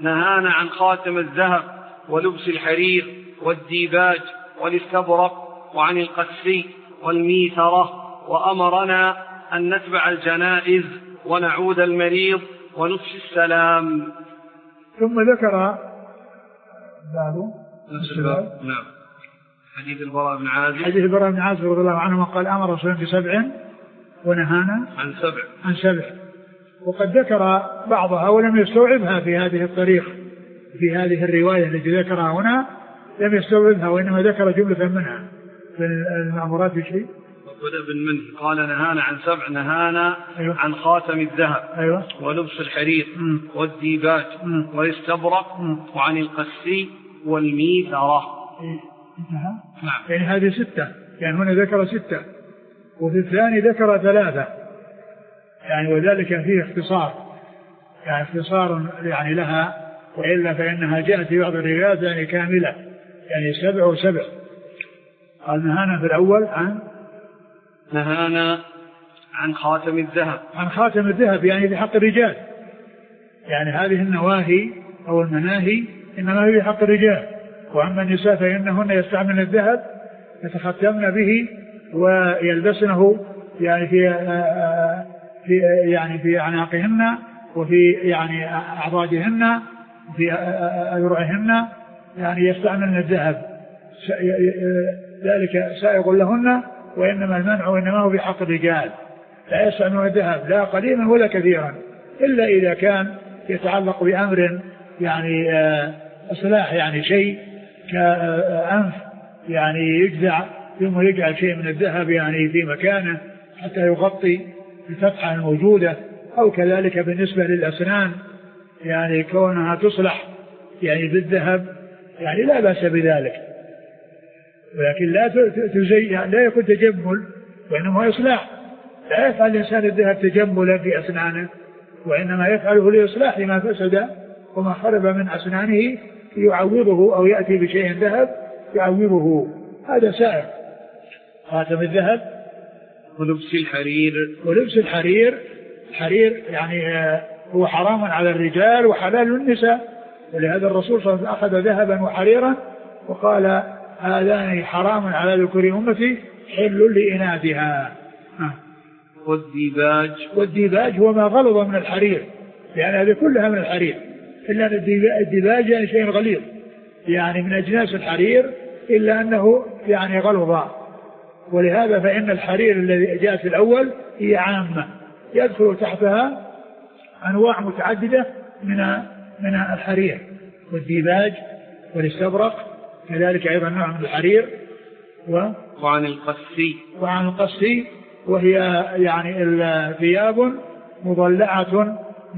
نهانا عن خاتم الذهب ولبس الحرير والديباج والاستبرق وعن القسي والميثرة، وأمرنا أن نتبع الجنائز ونعود المريض ونفشي السلام. ثم ذكر بعده نعم حديث البراء بن عازب حديث البراء بن عازب رضي الله عنه قال أمر رسول الله بسبع ونهانا عن سبع عن سبع وقد ذكر بعضها ولم يستوعبها في هذه الطريق في هذه الرواية التي ذكرها هنا لم يستوعبها، وإنما ذكر جملة منها في المأمورات بشيء. بدأ بالمنه قال نهانا عن سبع، نهانا أيوة. عن خاتم الذهب أيوة. ولبس الحرير م. والديباج م. والاستبرق م. وعن القسي والميثرة. نعم. يعني هذه ستة، يعني هنا ذكر ستة وفي الثاني ذكر ثلاثة، يعني وذلك فيه اختصار، يعني اختصار يعني لها، وإلا فإنها جاءت في بعض الروايات يعني كاملة، يعني سبع وسبع. قال نهانا في الأول عن نهانا عن خاتم الذهب عن خاتم الذهب يعني في حق الرجال، يعني هذه النواهي أو المناهي إنما هي في حق الرجال، وأما النساء فإنهن يستعملن الذهب يتختمن به ويلبسنه يعني في في يعني في أعناقهن وفي يعني أعضادهن وفي أذرعهن، يعني يستعملن الذهب، ذلك سائغ لهن، وإنما المنع وإنما هو بحق الرجال، لا يستعملون الذهب لا قليلا ولا كثيرا، إلا إذا كان يتعلق بأمر يعني إصلاح، يعني شيء كأنف يعني يجزع ثم يجعل شيء من الذهب يعني في مكانه حتى يغطي الفتحة الموجودة، أو كذلك بالنسبة للأسنان يعني كونها تصلح يعني بالذهب يعني لا بأس بذلك، ولكن لا تزي لا يكون تجمل، وإنما إصلاح. لا يفعل الإنسان الذهب تجملا في أسنانه، وإنما يفعله لإصلاح ما فسد وما خرب من أسنانه يعوضه، أو يأتي بشيء ذهب يعوضه، هذا سائر. خاتم الذهب ولبس الحرير ولبس الحرير الحرير يعني هو حرام على الرجال وحلال للنساء، ولهذا الرسول صلى الله عليه وسلم أخذ ذهبا وحريرا وقال هذان حرام على ذكور أمتي حل لإناثها. والديباج والديباج هو ما غلظ من الحرير، لأن هذه كلها من الحرير، إلا أن الديباج يعني شيء غليظ يعني من أجناس الحرير، إلا أنه يعني غلظ، ولهذا فإن الحرير الذي جاء في الأول هي عامة يدخل تحتها أنواع متعددة من من الحرير، والديباج والاستبرق كذلك أيضا نوع من الحرير، و وعن القسي وعن القسي وهي يعني الثياب مضلعة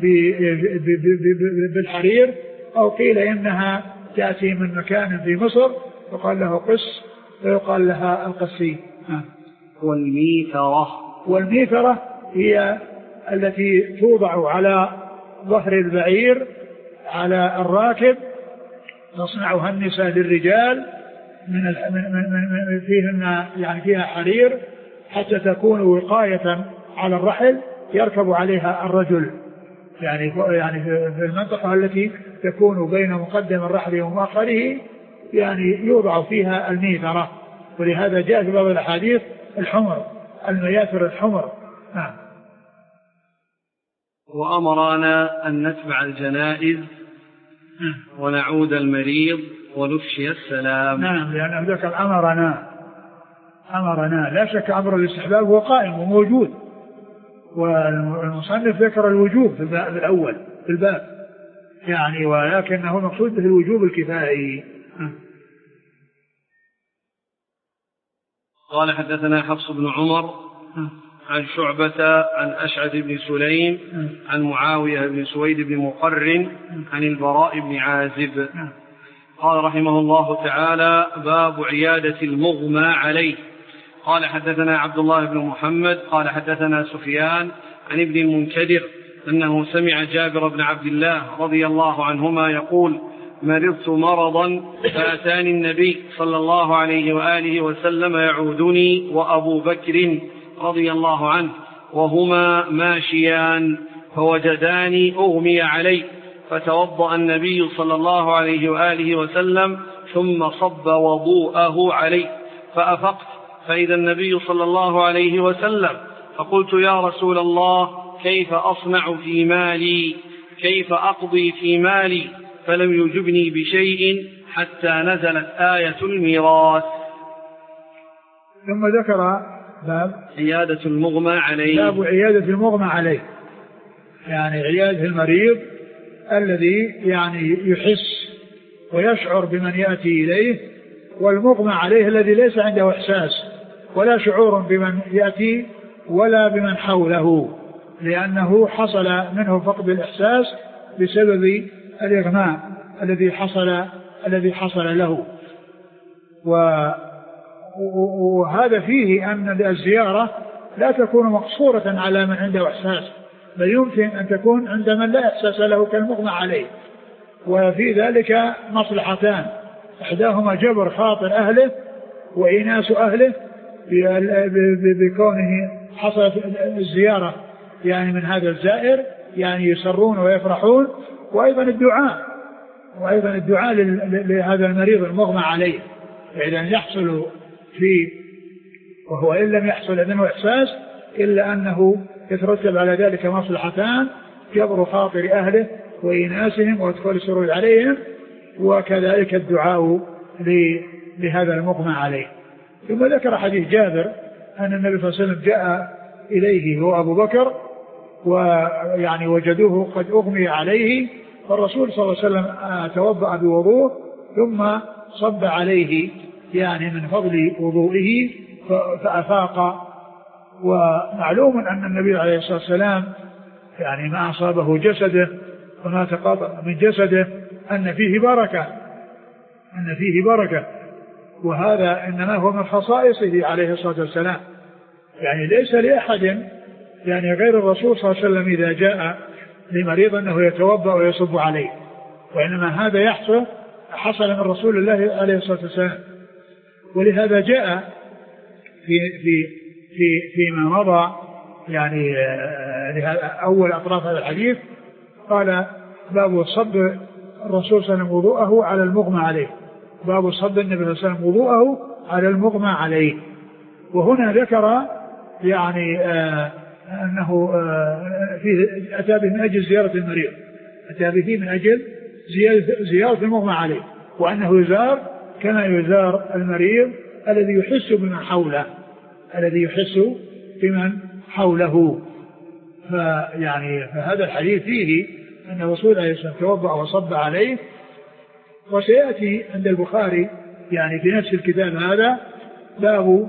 بالحرير، أو قيل إنها تأتي من مكان في مصر وقال له قس ويقال لها القسي. والميثرة والميثرة هي التي توضع على ظهر البعير على الراكب، تصنعها النساء للرجال من من فيهن يعني فيها حرير حتى تكون وقاية على الرحل يركب عليها الرجل، يعني يعني في المنطقة التي تكون بين مقدم الرحل ومؤخره يعني يوضع فيها الميثرة، ولهذا جاء في بعض الأحاديث الحمر المياثر الحمر. نعم. وأمرنا أن نتبع الجنائز ونعود المريض ونفشي السلام. نعم، لأن ذكر أمرنا أمرنا لا شك أمر الاستحباب هو قائم وموجود، والمصنف ذكر الوجوب في الباب الأول في الباب يعني، ولكنه المقصود به الوجوب الكفائي. قال حدثنا حفص بن عمر عن شعبة عن أشعث بن سليم عن معاوية بن سويد بن مقرن عن البراء بن عازب قال رحمه الله تعالى: باب عيادة المغمى عليه. قال حدثنا عبد الله بن محمد قال حدثنا سفيان عن ابن المنكدر أنه سمع جابر بن عبد الله رضي الله عنهما يقول: مرضت مرضا فأتاني النبي صلى الله عليه وآله وسلم يعودني وأبو بكر رضي الله عنه وهما ماشيان، فوجداني أغمي علي فتوضأ النبي صلى الله عليه وآله وسلم ثم صب وضوءه عليه، فأفقت فإذا النبي صلى الله عليه وسلم، فقلت يا رسول الله كيف أصنع في مالي، كيف أقضي في مالي؟ فلم يجبني بشيء حتى نزلت آية الميراث. ثم ذكر باب عيادة المغمى عليه. باب عيادة المغمى عليه، يعني عيادة المريض الذي يعني يحس ويشعر بمن يأتي إليه، والمغمى عليه الذي ليس عنده إحساس ولا شعور بمن يأتي ولا بمن حوله، لأنه حصل منه فقد الإحساس بسبب الإغماء الذي حصل الذي حصل له. وهذا فيه أن الزيارة لا تكون مقصورة على من عنده إحساس، بل يمكن أن تكون عند من لا إحساس له كالمغمى عليه. وفي ذلك مصلحتان، إحداهما جبر خاطر أهله وإناس أهله بكونه حصلت الزيارة يعني من هذا الزائر، يعني يسرون ويفرحون، وأيضا الدعاء وأيضا الدعاء لهذا المريض المغمى عليه، إذا يحصل في وهو إن لم يحصل منه إحساس إلا أنه يترتب على ذلك مصلحتان، جبر خاطر أهله وإناسهم وادخال السرور عليهم، وكذلك الدعاء لهذا المغمى عليه. ثم ذكر حديث جابر أن النبي صلى الله عليه وسلم جاء إليه هو أبو بكر ويعني وجدوه قد أغمي عليه، فالرسول صلى الله عليه وسلم توضأ بوضوء ثم صب عليه يعني من فضل وضوئه فأفاق. ومعلوم أن النبي عليه الصلاة والسلام يعني ما أصابه جسده وما تقاطع من جسده أن فيه بركة أن فيه بركة وهذا إنما هو من خصائصه عليه الصلاة والسلام، يعني ليس لأحد يعني غير الرسول صلى الله عليه وسلم إذا جاء لمريض أنه يتوضأ ويصب عليه، وإنما هذا يحصل حصل من رسول الله عليه الصلاة والسلام. ولهذا جاء في في في فيما مضى يعني أول أطراف هذا الحديث قال باب صب الرسول صلى الله عليه وسلم وضوءه على المغمى عليه، باب صب النبي صلى الله عليه وسلم وضوءه على المغمى عليه. وهنا ذكر يعني آه أنه آه فيه أتى به من أجل زيارة المريض، أتى به من أجل زيارة المغمى عليه، وأنه يزار كما يزار المريض الذي يحس بمن حوله الذي يحس بمن حوله. فيعني فهذا الحديث فيه أن الرسول عليه الصلاة والسلام توضأ وصب عليه. وسيأتي عند البخاري يعني في نفس الكتاب هذا باب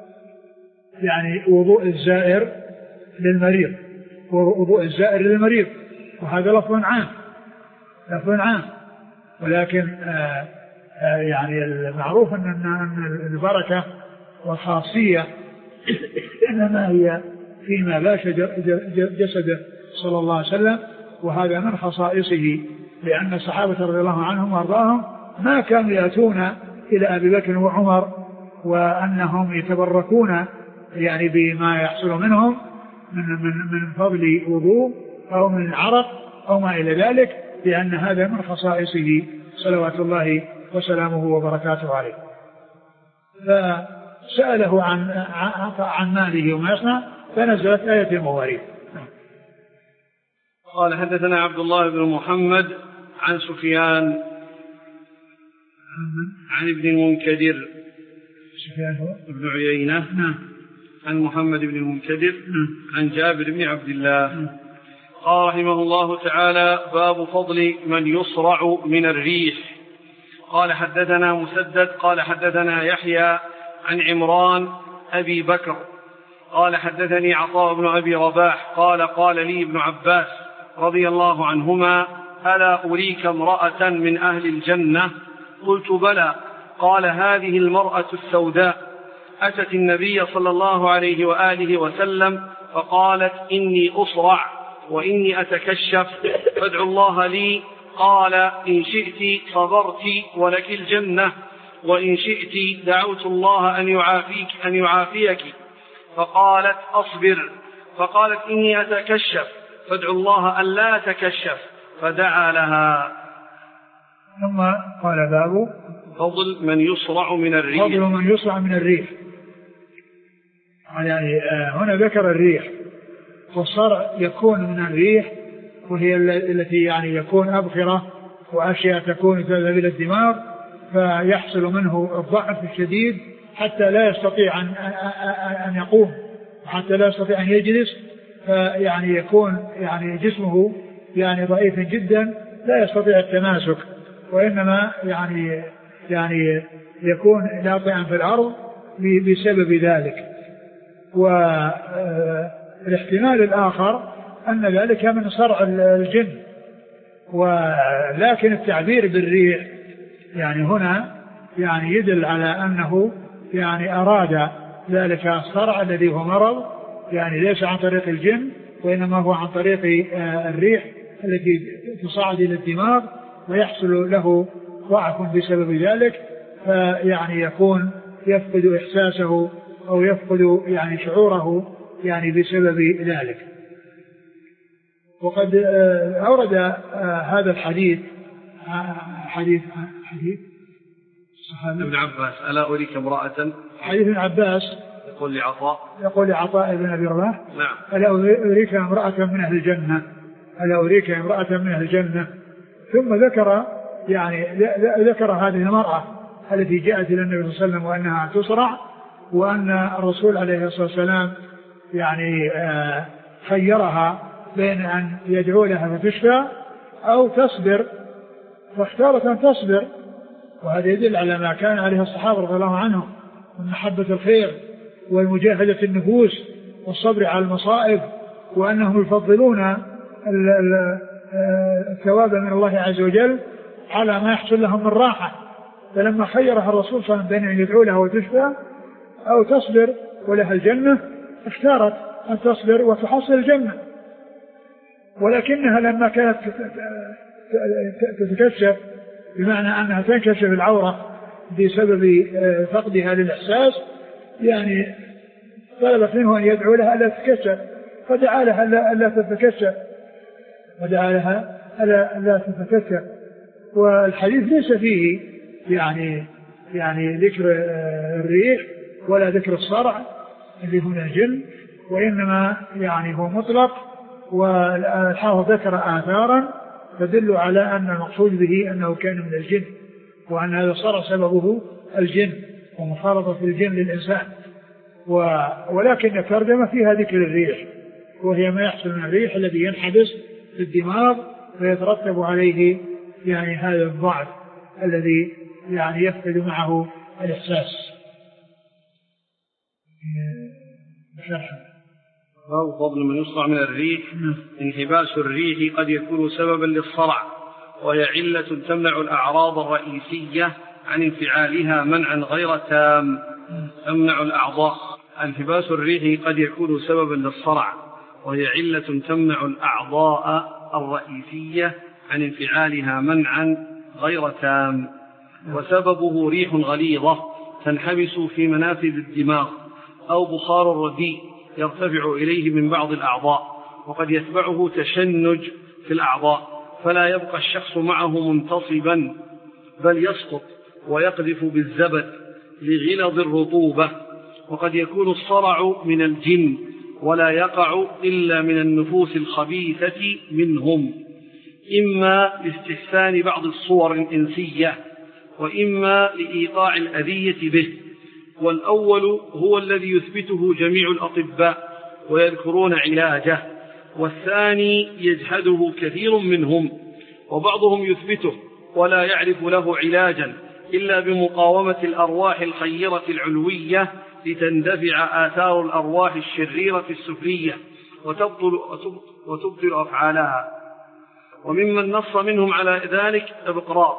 يعني وضوء الزائر للمريض، وضوء الزائر للمريض، وهذا لفظ عام لفظ عام ولكن آآ آآ يعني المعروف أن البركة والخاصية إنما هي فيما باشر جسده صلى الله عليه وسلم، وهذا من خصائصه، لأن الصحابة رضي الله عنهم وارضاهم ما كانوا يأتون إلى أبي بكر وعمر وأنهم يتبركون يعني بما يحصل منهم من, من, من فضل وضوء أو من عرق أو ما إلى ذلك، لأن هذا من خصائصه صلوات الله وسلامه وبركاته عليه. فسأله عن, عن ماله وما يصنع فنزلت آية المواريث. قال حدثنا عبد الله بن محمد عن سفيان عن ابن المنكدر سفيان هو ابن عيينة نعم عن محمد بن المنكدر نعم عن جابر بن عبد الله نعم. قال رحمه الله تعالى باب فضل من يصرع من الريح. قال حدثنا مسدد قال حدثنا يحيى عن عمران أبي بكر قال حدثني عطاء بن أبي رباح قال قال لي ابن عباس رضي الله عنهما ألا أريك امرأة من أهل الجنة؟ قلت بلى. قال هذه المرأة السوداء أتت النبي صلى الله عليه وآله وسلم فقالت إني أصرع وإني أتكشف فادعوا الله لي. قال إن شئت صبرت ولك الجنة وإن شئت دعوت الله أن يعافيك أن يعافيك. فقالت أصبر. فقالت إني أتكشف فادعوا الله أن لا أتكشف فدعا لها. ثم قال باب فضل من يصرع من الريح. فضل من يصرع من الريح. يعني هنا ذكر الريح، والصرع يكون من الريح وهي التي يعني يكون أبخرة وأشياء تكون تذهب إلى الدماغ فيحصل منه الضعف الشديد حتى لا يستطيع أن, أن يقوم، حتى لا يستطيع أن يجلس، فيعني يكون يعني جسمه يعني ضعيف جدا لا يستطيع التماسك، وإنما يعني يعني يكون لاطعا في الأرض بسبب ذلك. والاحتمال الآخر أن ذلك من صرع الجن، ولكن التعبير بالريح يعني هنا يعني يدل على أنه يعني أراد ذلك الصرع الذي هو مرض، يعني ليس عن طريق الجن وإنما هو عن طريق الريح التي تصعد إلى الدماغ ويحصل له ضعف بسبب ذلك، فيعني يكون يفقد إحساسه أو يفقد يعني شعوره يعني بسبب ذلك. وقد أورد هذا الحديث حديث حديث صحابي ابن عباس ألا أريك امرأة، حديث ابن عباس يقول لعطاء يقول لعطاء بن أبي رباح نعم ألا أريك امرأة من أهل الجنة، ألا أريك امرأة من أهل الجنة. ثم ذكر يعني ذكر هذه المرأة التي جاءت إلى النبي صلى الله عليه وسلم وأنها تصرع، وأن الرسول عليه الصلاة والسلام يعني خيرها بين أن يدعو لها فتشفى أو تصبر، فاختارت أن تصبر، وهذا يدل على ما كان عليه الصحابة رضي الله عنهم من محبة الخير والمجاهدة النفوس والصبر على المصائب، وأنهم يفضلون الثواب من الله عز وجل على ما يحصل لهم من راحة. فلما خيرها الرسول صلى الله عليه وسلم بين أن يدعو لها وتشفى أو تصبر ولها الجنة اختارت أن تصبر وتحصل الجنة، ولكنها لما كانت تتكشف بمعنى أنها تنكشف العورة بسبب فقدها للإحساس يعني طلبت منه أن يدعو لها ألا تتكشف، فدعا لها ألا تتكشف ودعا لها ألا تتكشف. والحديث ليس فيه يعني يعني ذكر الريح ولا ذكر الصرع اللي هو من الجن، وإنما يعني هو مطلق، والحافظ ذكر آثارا تدل على أن المقصود به أنه كان من الجن، وأن هذا الصرع سببه الجن ومخالطة الجن للإنسان. ولكن الترجمة فيها ذكر الريح، وهي ما يحصل من الريح الذي ينحبس في الدماغ ويترتب عليه يعني هذا الضعف الذي يعني يفقد معه الإحساس. باب فضل من يصرع من الريح. انحباس الريح قد يكون سببا للصرع، وهي علة تمنع الأعراض الرئيسية عن انفعالها منعا غير تام. تمنع الأعضاء. انحباس الريح قد يكون سببا للصرع، وهي علة تمنع الأعضاء الرئيسية عن انفعالها منعا غير تام، وسببه ريح غليظة تنحبس في منافذ الدماغ أو بخار رديء يرتفع إليه من بعض الأعضاء، وقد يتبعه تشنج في الأعضاء فلا يبقى الشخص معه منتصبا بل يسقط ويقذف بالزبد لغلظ الرطوبة. وقد يكون الصرع من الجن ولا يقع إلا من النفوس الخبيثة منهم، إما لاستحسان بعض الصور الإنسية وإما لإيقاع الأذية به، والأول هو الذي يثبته جميع الأطباء ويذكرون علاجه، والثاني يجحده كثير منهم، وبعضهم يثبته ولا يعرف له علاجا إلا بمقاومة الأرواح الخيرة العلوية لتندفع آثار الأرواح الشريرة السفلية وتبطل, وتبطل أفعالها. وممن نص منهم على ذلك أبقراط،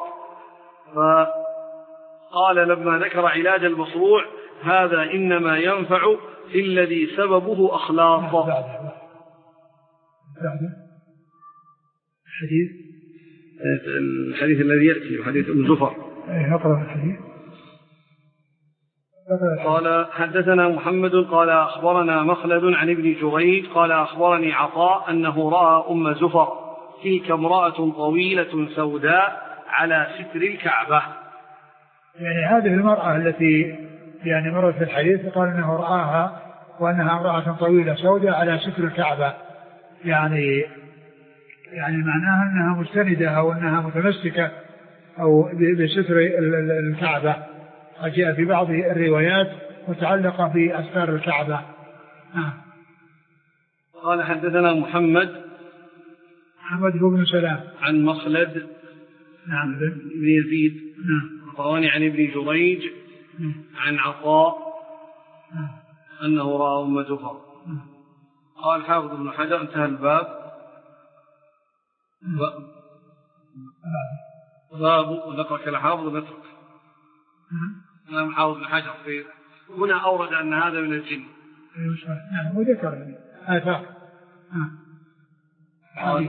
فقال لما ذكر علاج المصروع هذا إنما ينفع الذي سببه أخلاقه. الحديث الحديث الذي يأتي حديث ابن زفر. نقرأ الحديث. قال حدثنا محمد قال أخبرنا مخلد عن ابن جريج قال أخبرني عطاء أنه رأى أم زفر تلك امرأة طويلة سوداء على ستر الكعبة. يعني هذه المرأة التي يعني مرت في الحديث قال أنه رآها وأنها امرأة طويلة سوداء على ستر الكعبة، يعني يعني معناها أنها مستندة أو أنها متمسكة أو بستر الكعبة. وجاء في بعض الروايات متعلقة في أستار الكعبة. آه. قال حدثنا محمد محمد بن سلام عن مخلد نعم بن يزيد نعم القراني عن ابن جريج نعم. عن عطاء نعم. أنه رأى أم زفر. نعم. قال حافظ ابن حجر انتهى الباب. باب ونقرأ الحافظ نترك. نعم حافظ ابن حجر في هنا أورد أن هذا من الجن. نعم وذكر آثار. قال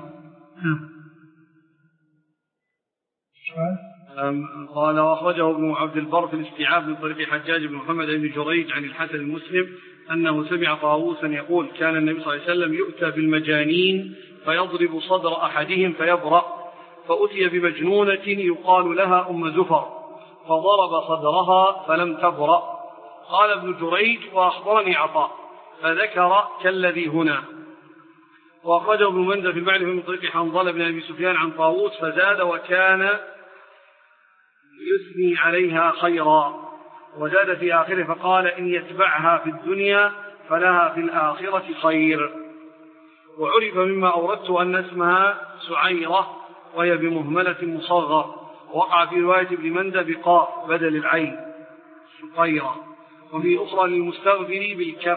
قال وأخرجه ابن عبد البر في الاستيعاب من طريق حجاج بن محمد بن جريج عن الحسن المسلم أنه سمع طاووسا يقول كان النبي صلى الله عليه وسلم يؤتى بالمجانين فيضرب صدر أحدهم فيبرأ، فأتي بمجنونة يقال لها أم زفر فضرب صدرها فلم تبرأ. قال ابن جريج وأخبرني عطاء فذكر كالذي هنا. وأخرجه ابن منذر في المعرفة من طريق حنظلة بن أبي سفيان عن طاووس فزاد وكان يثني عليها خيرا، وزاد في آخره فقال إن يتبعها في الدنيا فلها في الآخرة خير. وعرف مما أوردت أن اسمها سعيرة وهي بمهملة مصغر، وقع في رواية ابن مندى بقاف بدل العين سقيرة، وفي أخرى للمستغفر بالكف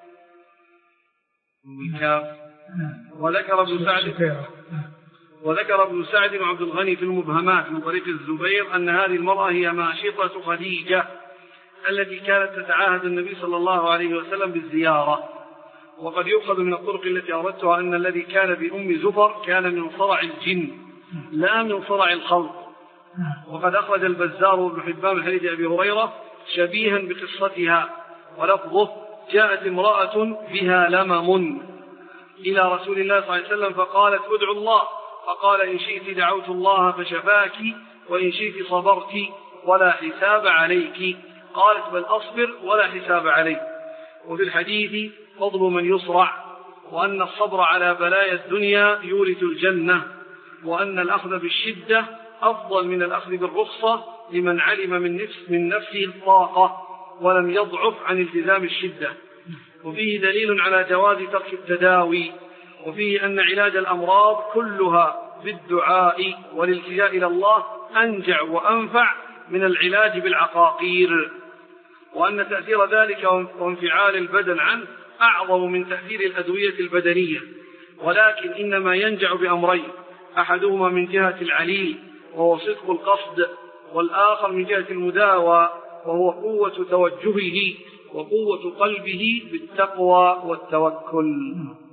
بالكاف. وذكر ابن سعد وذكر ابن سعد وعبد الغني في المبهمات من طريق الزبير أن هذه المرأة هي ماشطة خديجة التي كانت تتعاهد النبي صلى الله عليه وسلم بالزيارة. وقد يؤخذ من الطرق التي أردتها أن الذي كان بأم زفر كان من صرع الجن لا من صرع الخلق. وقد أخرج البزار وابن حبان من حديث أبي هريرة شبيها بقصتها، ولفظه جاءت امرأة بها لمم إلى رسول الله صلى الله عليه وسلم فقالت ادعوا الله، فقال إن شئت دعوت الله فشفاك وإن شئت صبرت ولا حساب عليك. قالت بل أصبر ولا حساب عليك. وفي الحديث فضل من يصرع، وأن الصبر على بلايا الدنيا يورث الجنة، وأن الأخذ بالشدة أفضل من الأخذ بالرخصة لمن علم من, نفس من نفسه الطاقة ولم يضعف عن التزام الشدة. وفيه دليل على جواز ترك التداوي، وفيه أن علاج الأمراض كلها بالدعاء والالتجاء إلى الله أنجع وأنفع من العلاج بالعقاقير، وأن تأثير ذلك وانفعال البدن عنه أعظم من تأثير الأدوية البدنية، ولكن إنما ينجع بأمرين، أحدهما من جهة العليل وهو صدق القصد، والآخر من جهة المداوى وهو قوة توجهه وقوة قلبه بالتقوى والتوكل.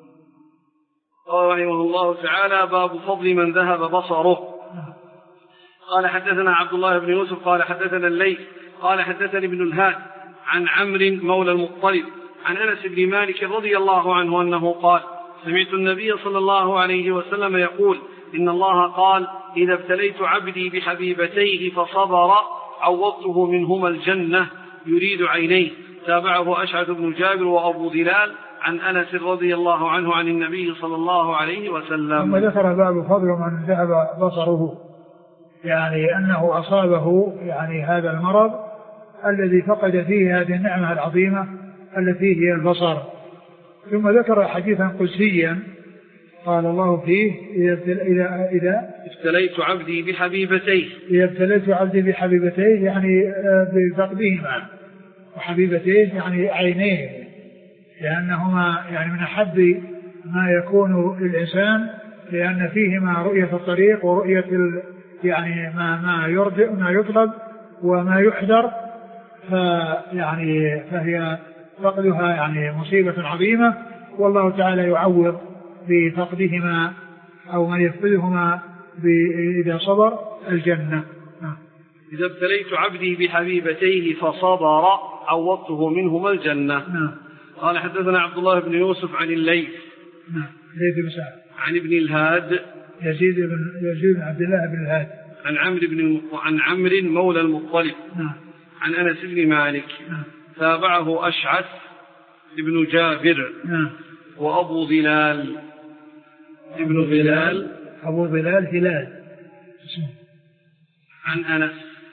قال رحمه الله تعالى باب فضل من ذهب بصره. قال حدثنا عبد الله بن يوسف قال حدثنا الليث قال حدثني ابن الهاد عن عمرو مولى المطلب عن أنس بن مالك رضي الله عنه أنه قال سمعت النبي صلى الله عليه وسلم يقول إن الله قال إذا ابتليت عبدي بحبيبتيه فصبر عوضته منهما الجنة يريد عينيه. تابعه أشعث بن جابر وأبو ظلال عن أنس رضي الله عنه عن النبي صلى الله عليه وسلم. ثم ذكر باب فضل من ذهب بصره، يعني أنه أصابه يعني هذا المرض الذي فقد فيه هذه النعمة العظيمة التي هي البصر. ثم ذكر حديثا قدسيا قال الله فيه إذا إذا ابتليت عبدي بحبيبتيه إذا ابتليت عبدي بحبيبتيه يعني بفقدهما، وحبيبتيه يعني عينيه، لأنهما يعني من أحب ما يكون للإنسان، لأن فيهما رؤية الطريق ورؤية يعني ما ما يرجع ما يطلب وما يحذر، فيعني فهي فقدها يعني مصيبة عظيمة، والله تعالى يعوض بفقدهما أو من يفقدهما إذا صبر الجنة. إذا ابتليت عبدي بحبيبتيه فصبر عوضته منهما الجنة. قال حدثنا عبد الله بن يوسف عن الليث ليث بن سعد عن ابن الهاد يزيد بن يزيد بن عبد الله بن الهاد عن عمرو بن عن عمرو مولى المطلب نعم عن أنس بن مالك نعم تابعه أشعث بن جابر نعم وأبو ظلال ابن ظلال أبو ظلال هلال عن أنس.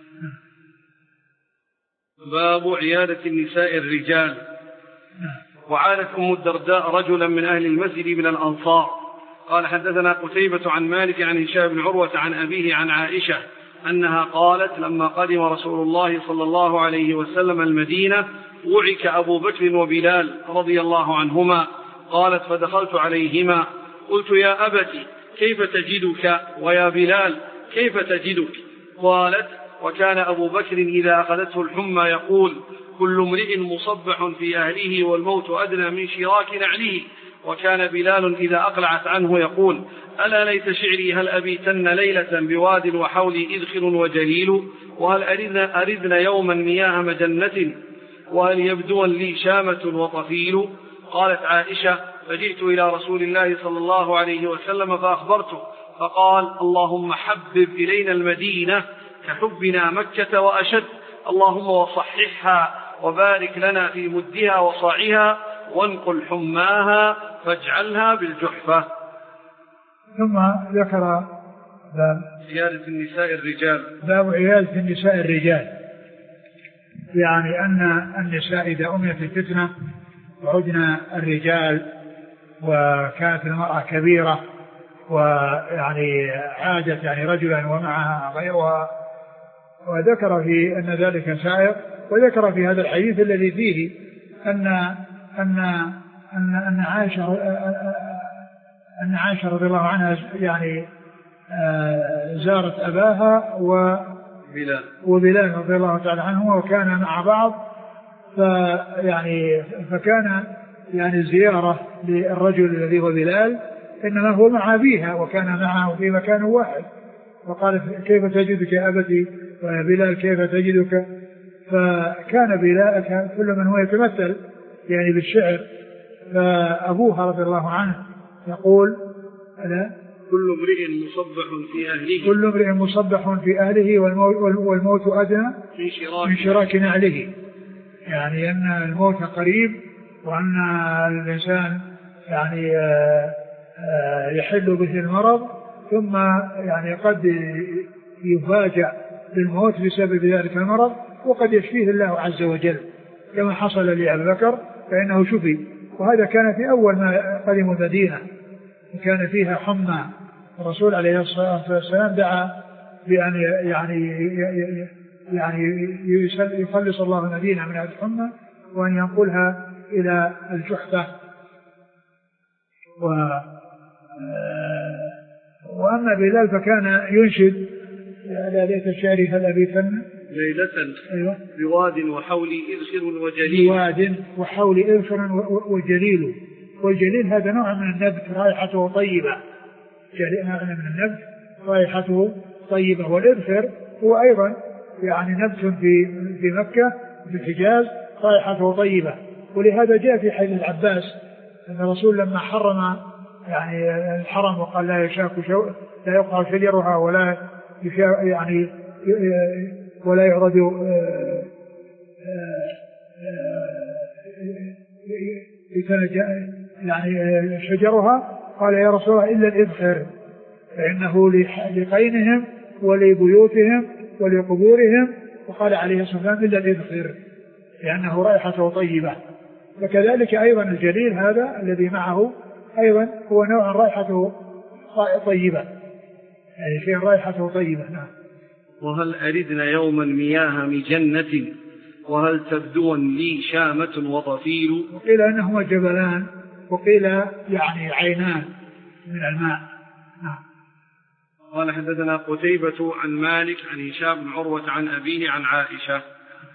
باب عيادة النساء الرجال. وعادت أم الدرداء رجلا من أهل المسجد من الأنصار قال حدثنا قتيبة عن مالك عن هشام بن عروة عن أبيه عن عائشة أنها قالت لما قدم رسول الله صلى الله عليه وسلم المدينة وعك أبو بكر وبلال رضي الله عنهما قالت فدخلت عليهما قلت يا أبتي كيف تجدك ويا بلال كيف تجدك؟ قالت وكان أبو بكر إذا أخذته الحمى يقول كل امرئ مصبح في أهله والموت أدنى من شراك نعله. وكان بلال إذا أقلعت عنه يقول ألا ليت شعري هل أبيتن ليلة بواد وحولي إذخر وجليل وهل أردنا, أردنا يوما مياه مجنة وهل يبدو لي شامة وطفيل. قالت عائشة فجئت إلى رسول الله صلى الله عليه وسلم فأخبرته فقال اللهم حبب إلينا المدينة كحبنا مكة وأشد اللهم وصححها وبارك لنا في مدها وصاعها وانقل حماها فاجعلها بالجحفة. ثم ذكر باب عيادة النساء الرجال. باب عيادة النساء الرجال، يعني أن النساء إذا أمنت الفتنة وعدنا الرجال وكانت المرأة كبيرة ويعني عادت يعني رجلا ومعها غيرها، وذكر في أن ذلك سائر، وذكر في هذا الحديث الذي فيه أن أن أن أن عائشة أن عائشة رضي الله عنها يعني زارت أباها وبلال وبلال رضي الله تعالى عنهما وكان مع بعض، فيعني فكان يعني الزيارة للرجل الذي هو بلال إنما هو مع أبيها وكان معه في مكان واحد، فقالت كيف تجدك يا أبتي ويا بلال كيف تجدك؟ فكان بلال كل من هو يتمثل يعني بالشعر، فأبوها رضي الله عنه يقول ألا كل امرئ مصبح في أهله كل امرئ مصبح في أهله والموت, والموت أدنى من شراك نعله، يعني أن الموت قريب وأن الإنسان يعني يحل به المرض ثم يعني قد يفاجأ بالموت بسبب ذلك المرض وقد يشفيه الله عز وجل كما حصل لأبي بكر فإنه شفي. وهذا كان في أول ما قدموا المدينة وكان فيها حمى، الرسول عليه الصلاة والسلام دعا بأن يعني يعني يخلص الله المدينة من هذه الحمى وأن ينقلها إلى الجحفة. و وأما بلال فكان ينشد لا ليت شعري هل أبيتن ليلة أيوة بواد وحولي إذخر وجليل بواد وحولي إذخر وجليل. والجليل هذا نوع من النبت رائحته طيبة، نوع من النبت رائحته طيبة. والإذخر هو أيضا يعني نبت في في مكة في الحجاز رائحته طيبة. ولهذا جاء في حديث العباس أن الرسول لما حرم يعني الحرم وقال لا يشاك شو لا يقطع شجرها ولا يعني ولا يعرض يعني شجرها، قال يا رسول الله إلا الإذخر فإنه لقينهم ولبيوتهم ولقبورهم، وقال عليه الصلاة والسلام إلا الإذخر لأنه رائحته طيبة. وكذلك أيضا الجليل هذا الذي معه أيضا هو نوع رائحته طيبة، يعني شيء رائحته طيبة. نعم. وهل أردنا يوما مياه مجنة وهل تبدو لي شامة وطفيل. وقيل أنهما جبلان وقيل يعني عينان من الماء. نعم. قال حدثنا قتيبة عن مالك عن هشام بن عروة عن أبيه عن عائشة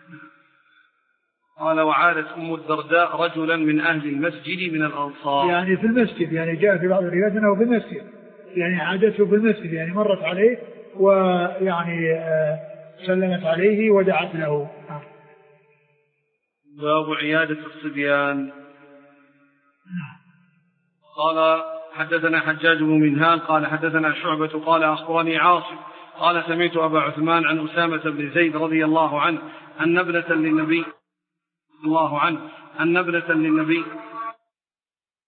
قال وعادت أم الدرداء رجلا من أهل المسجد من الأنصار، يعني في المسجد، يعني جاء في بعض الروايات أنه في المسجد، يعني عادته في المسجد، يعني مرت عليه ويعني سلمت عليه ودعت له. باب عيادة الصبيان. قال حدثنا حجاج بن منهال قال حدثنا شعبة قال أخبرني عاصم قال سمعت أبا عثمان عن أسامة بن زيد رضي الله عنه أن ابنة للنبي الله عنه أن ابنة للنبي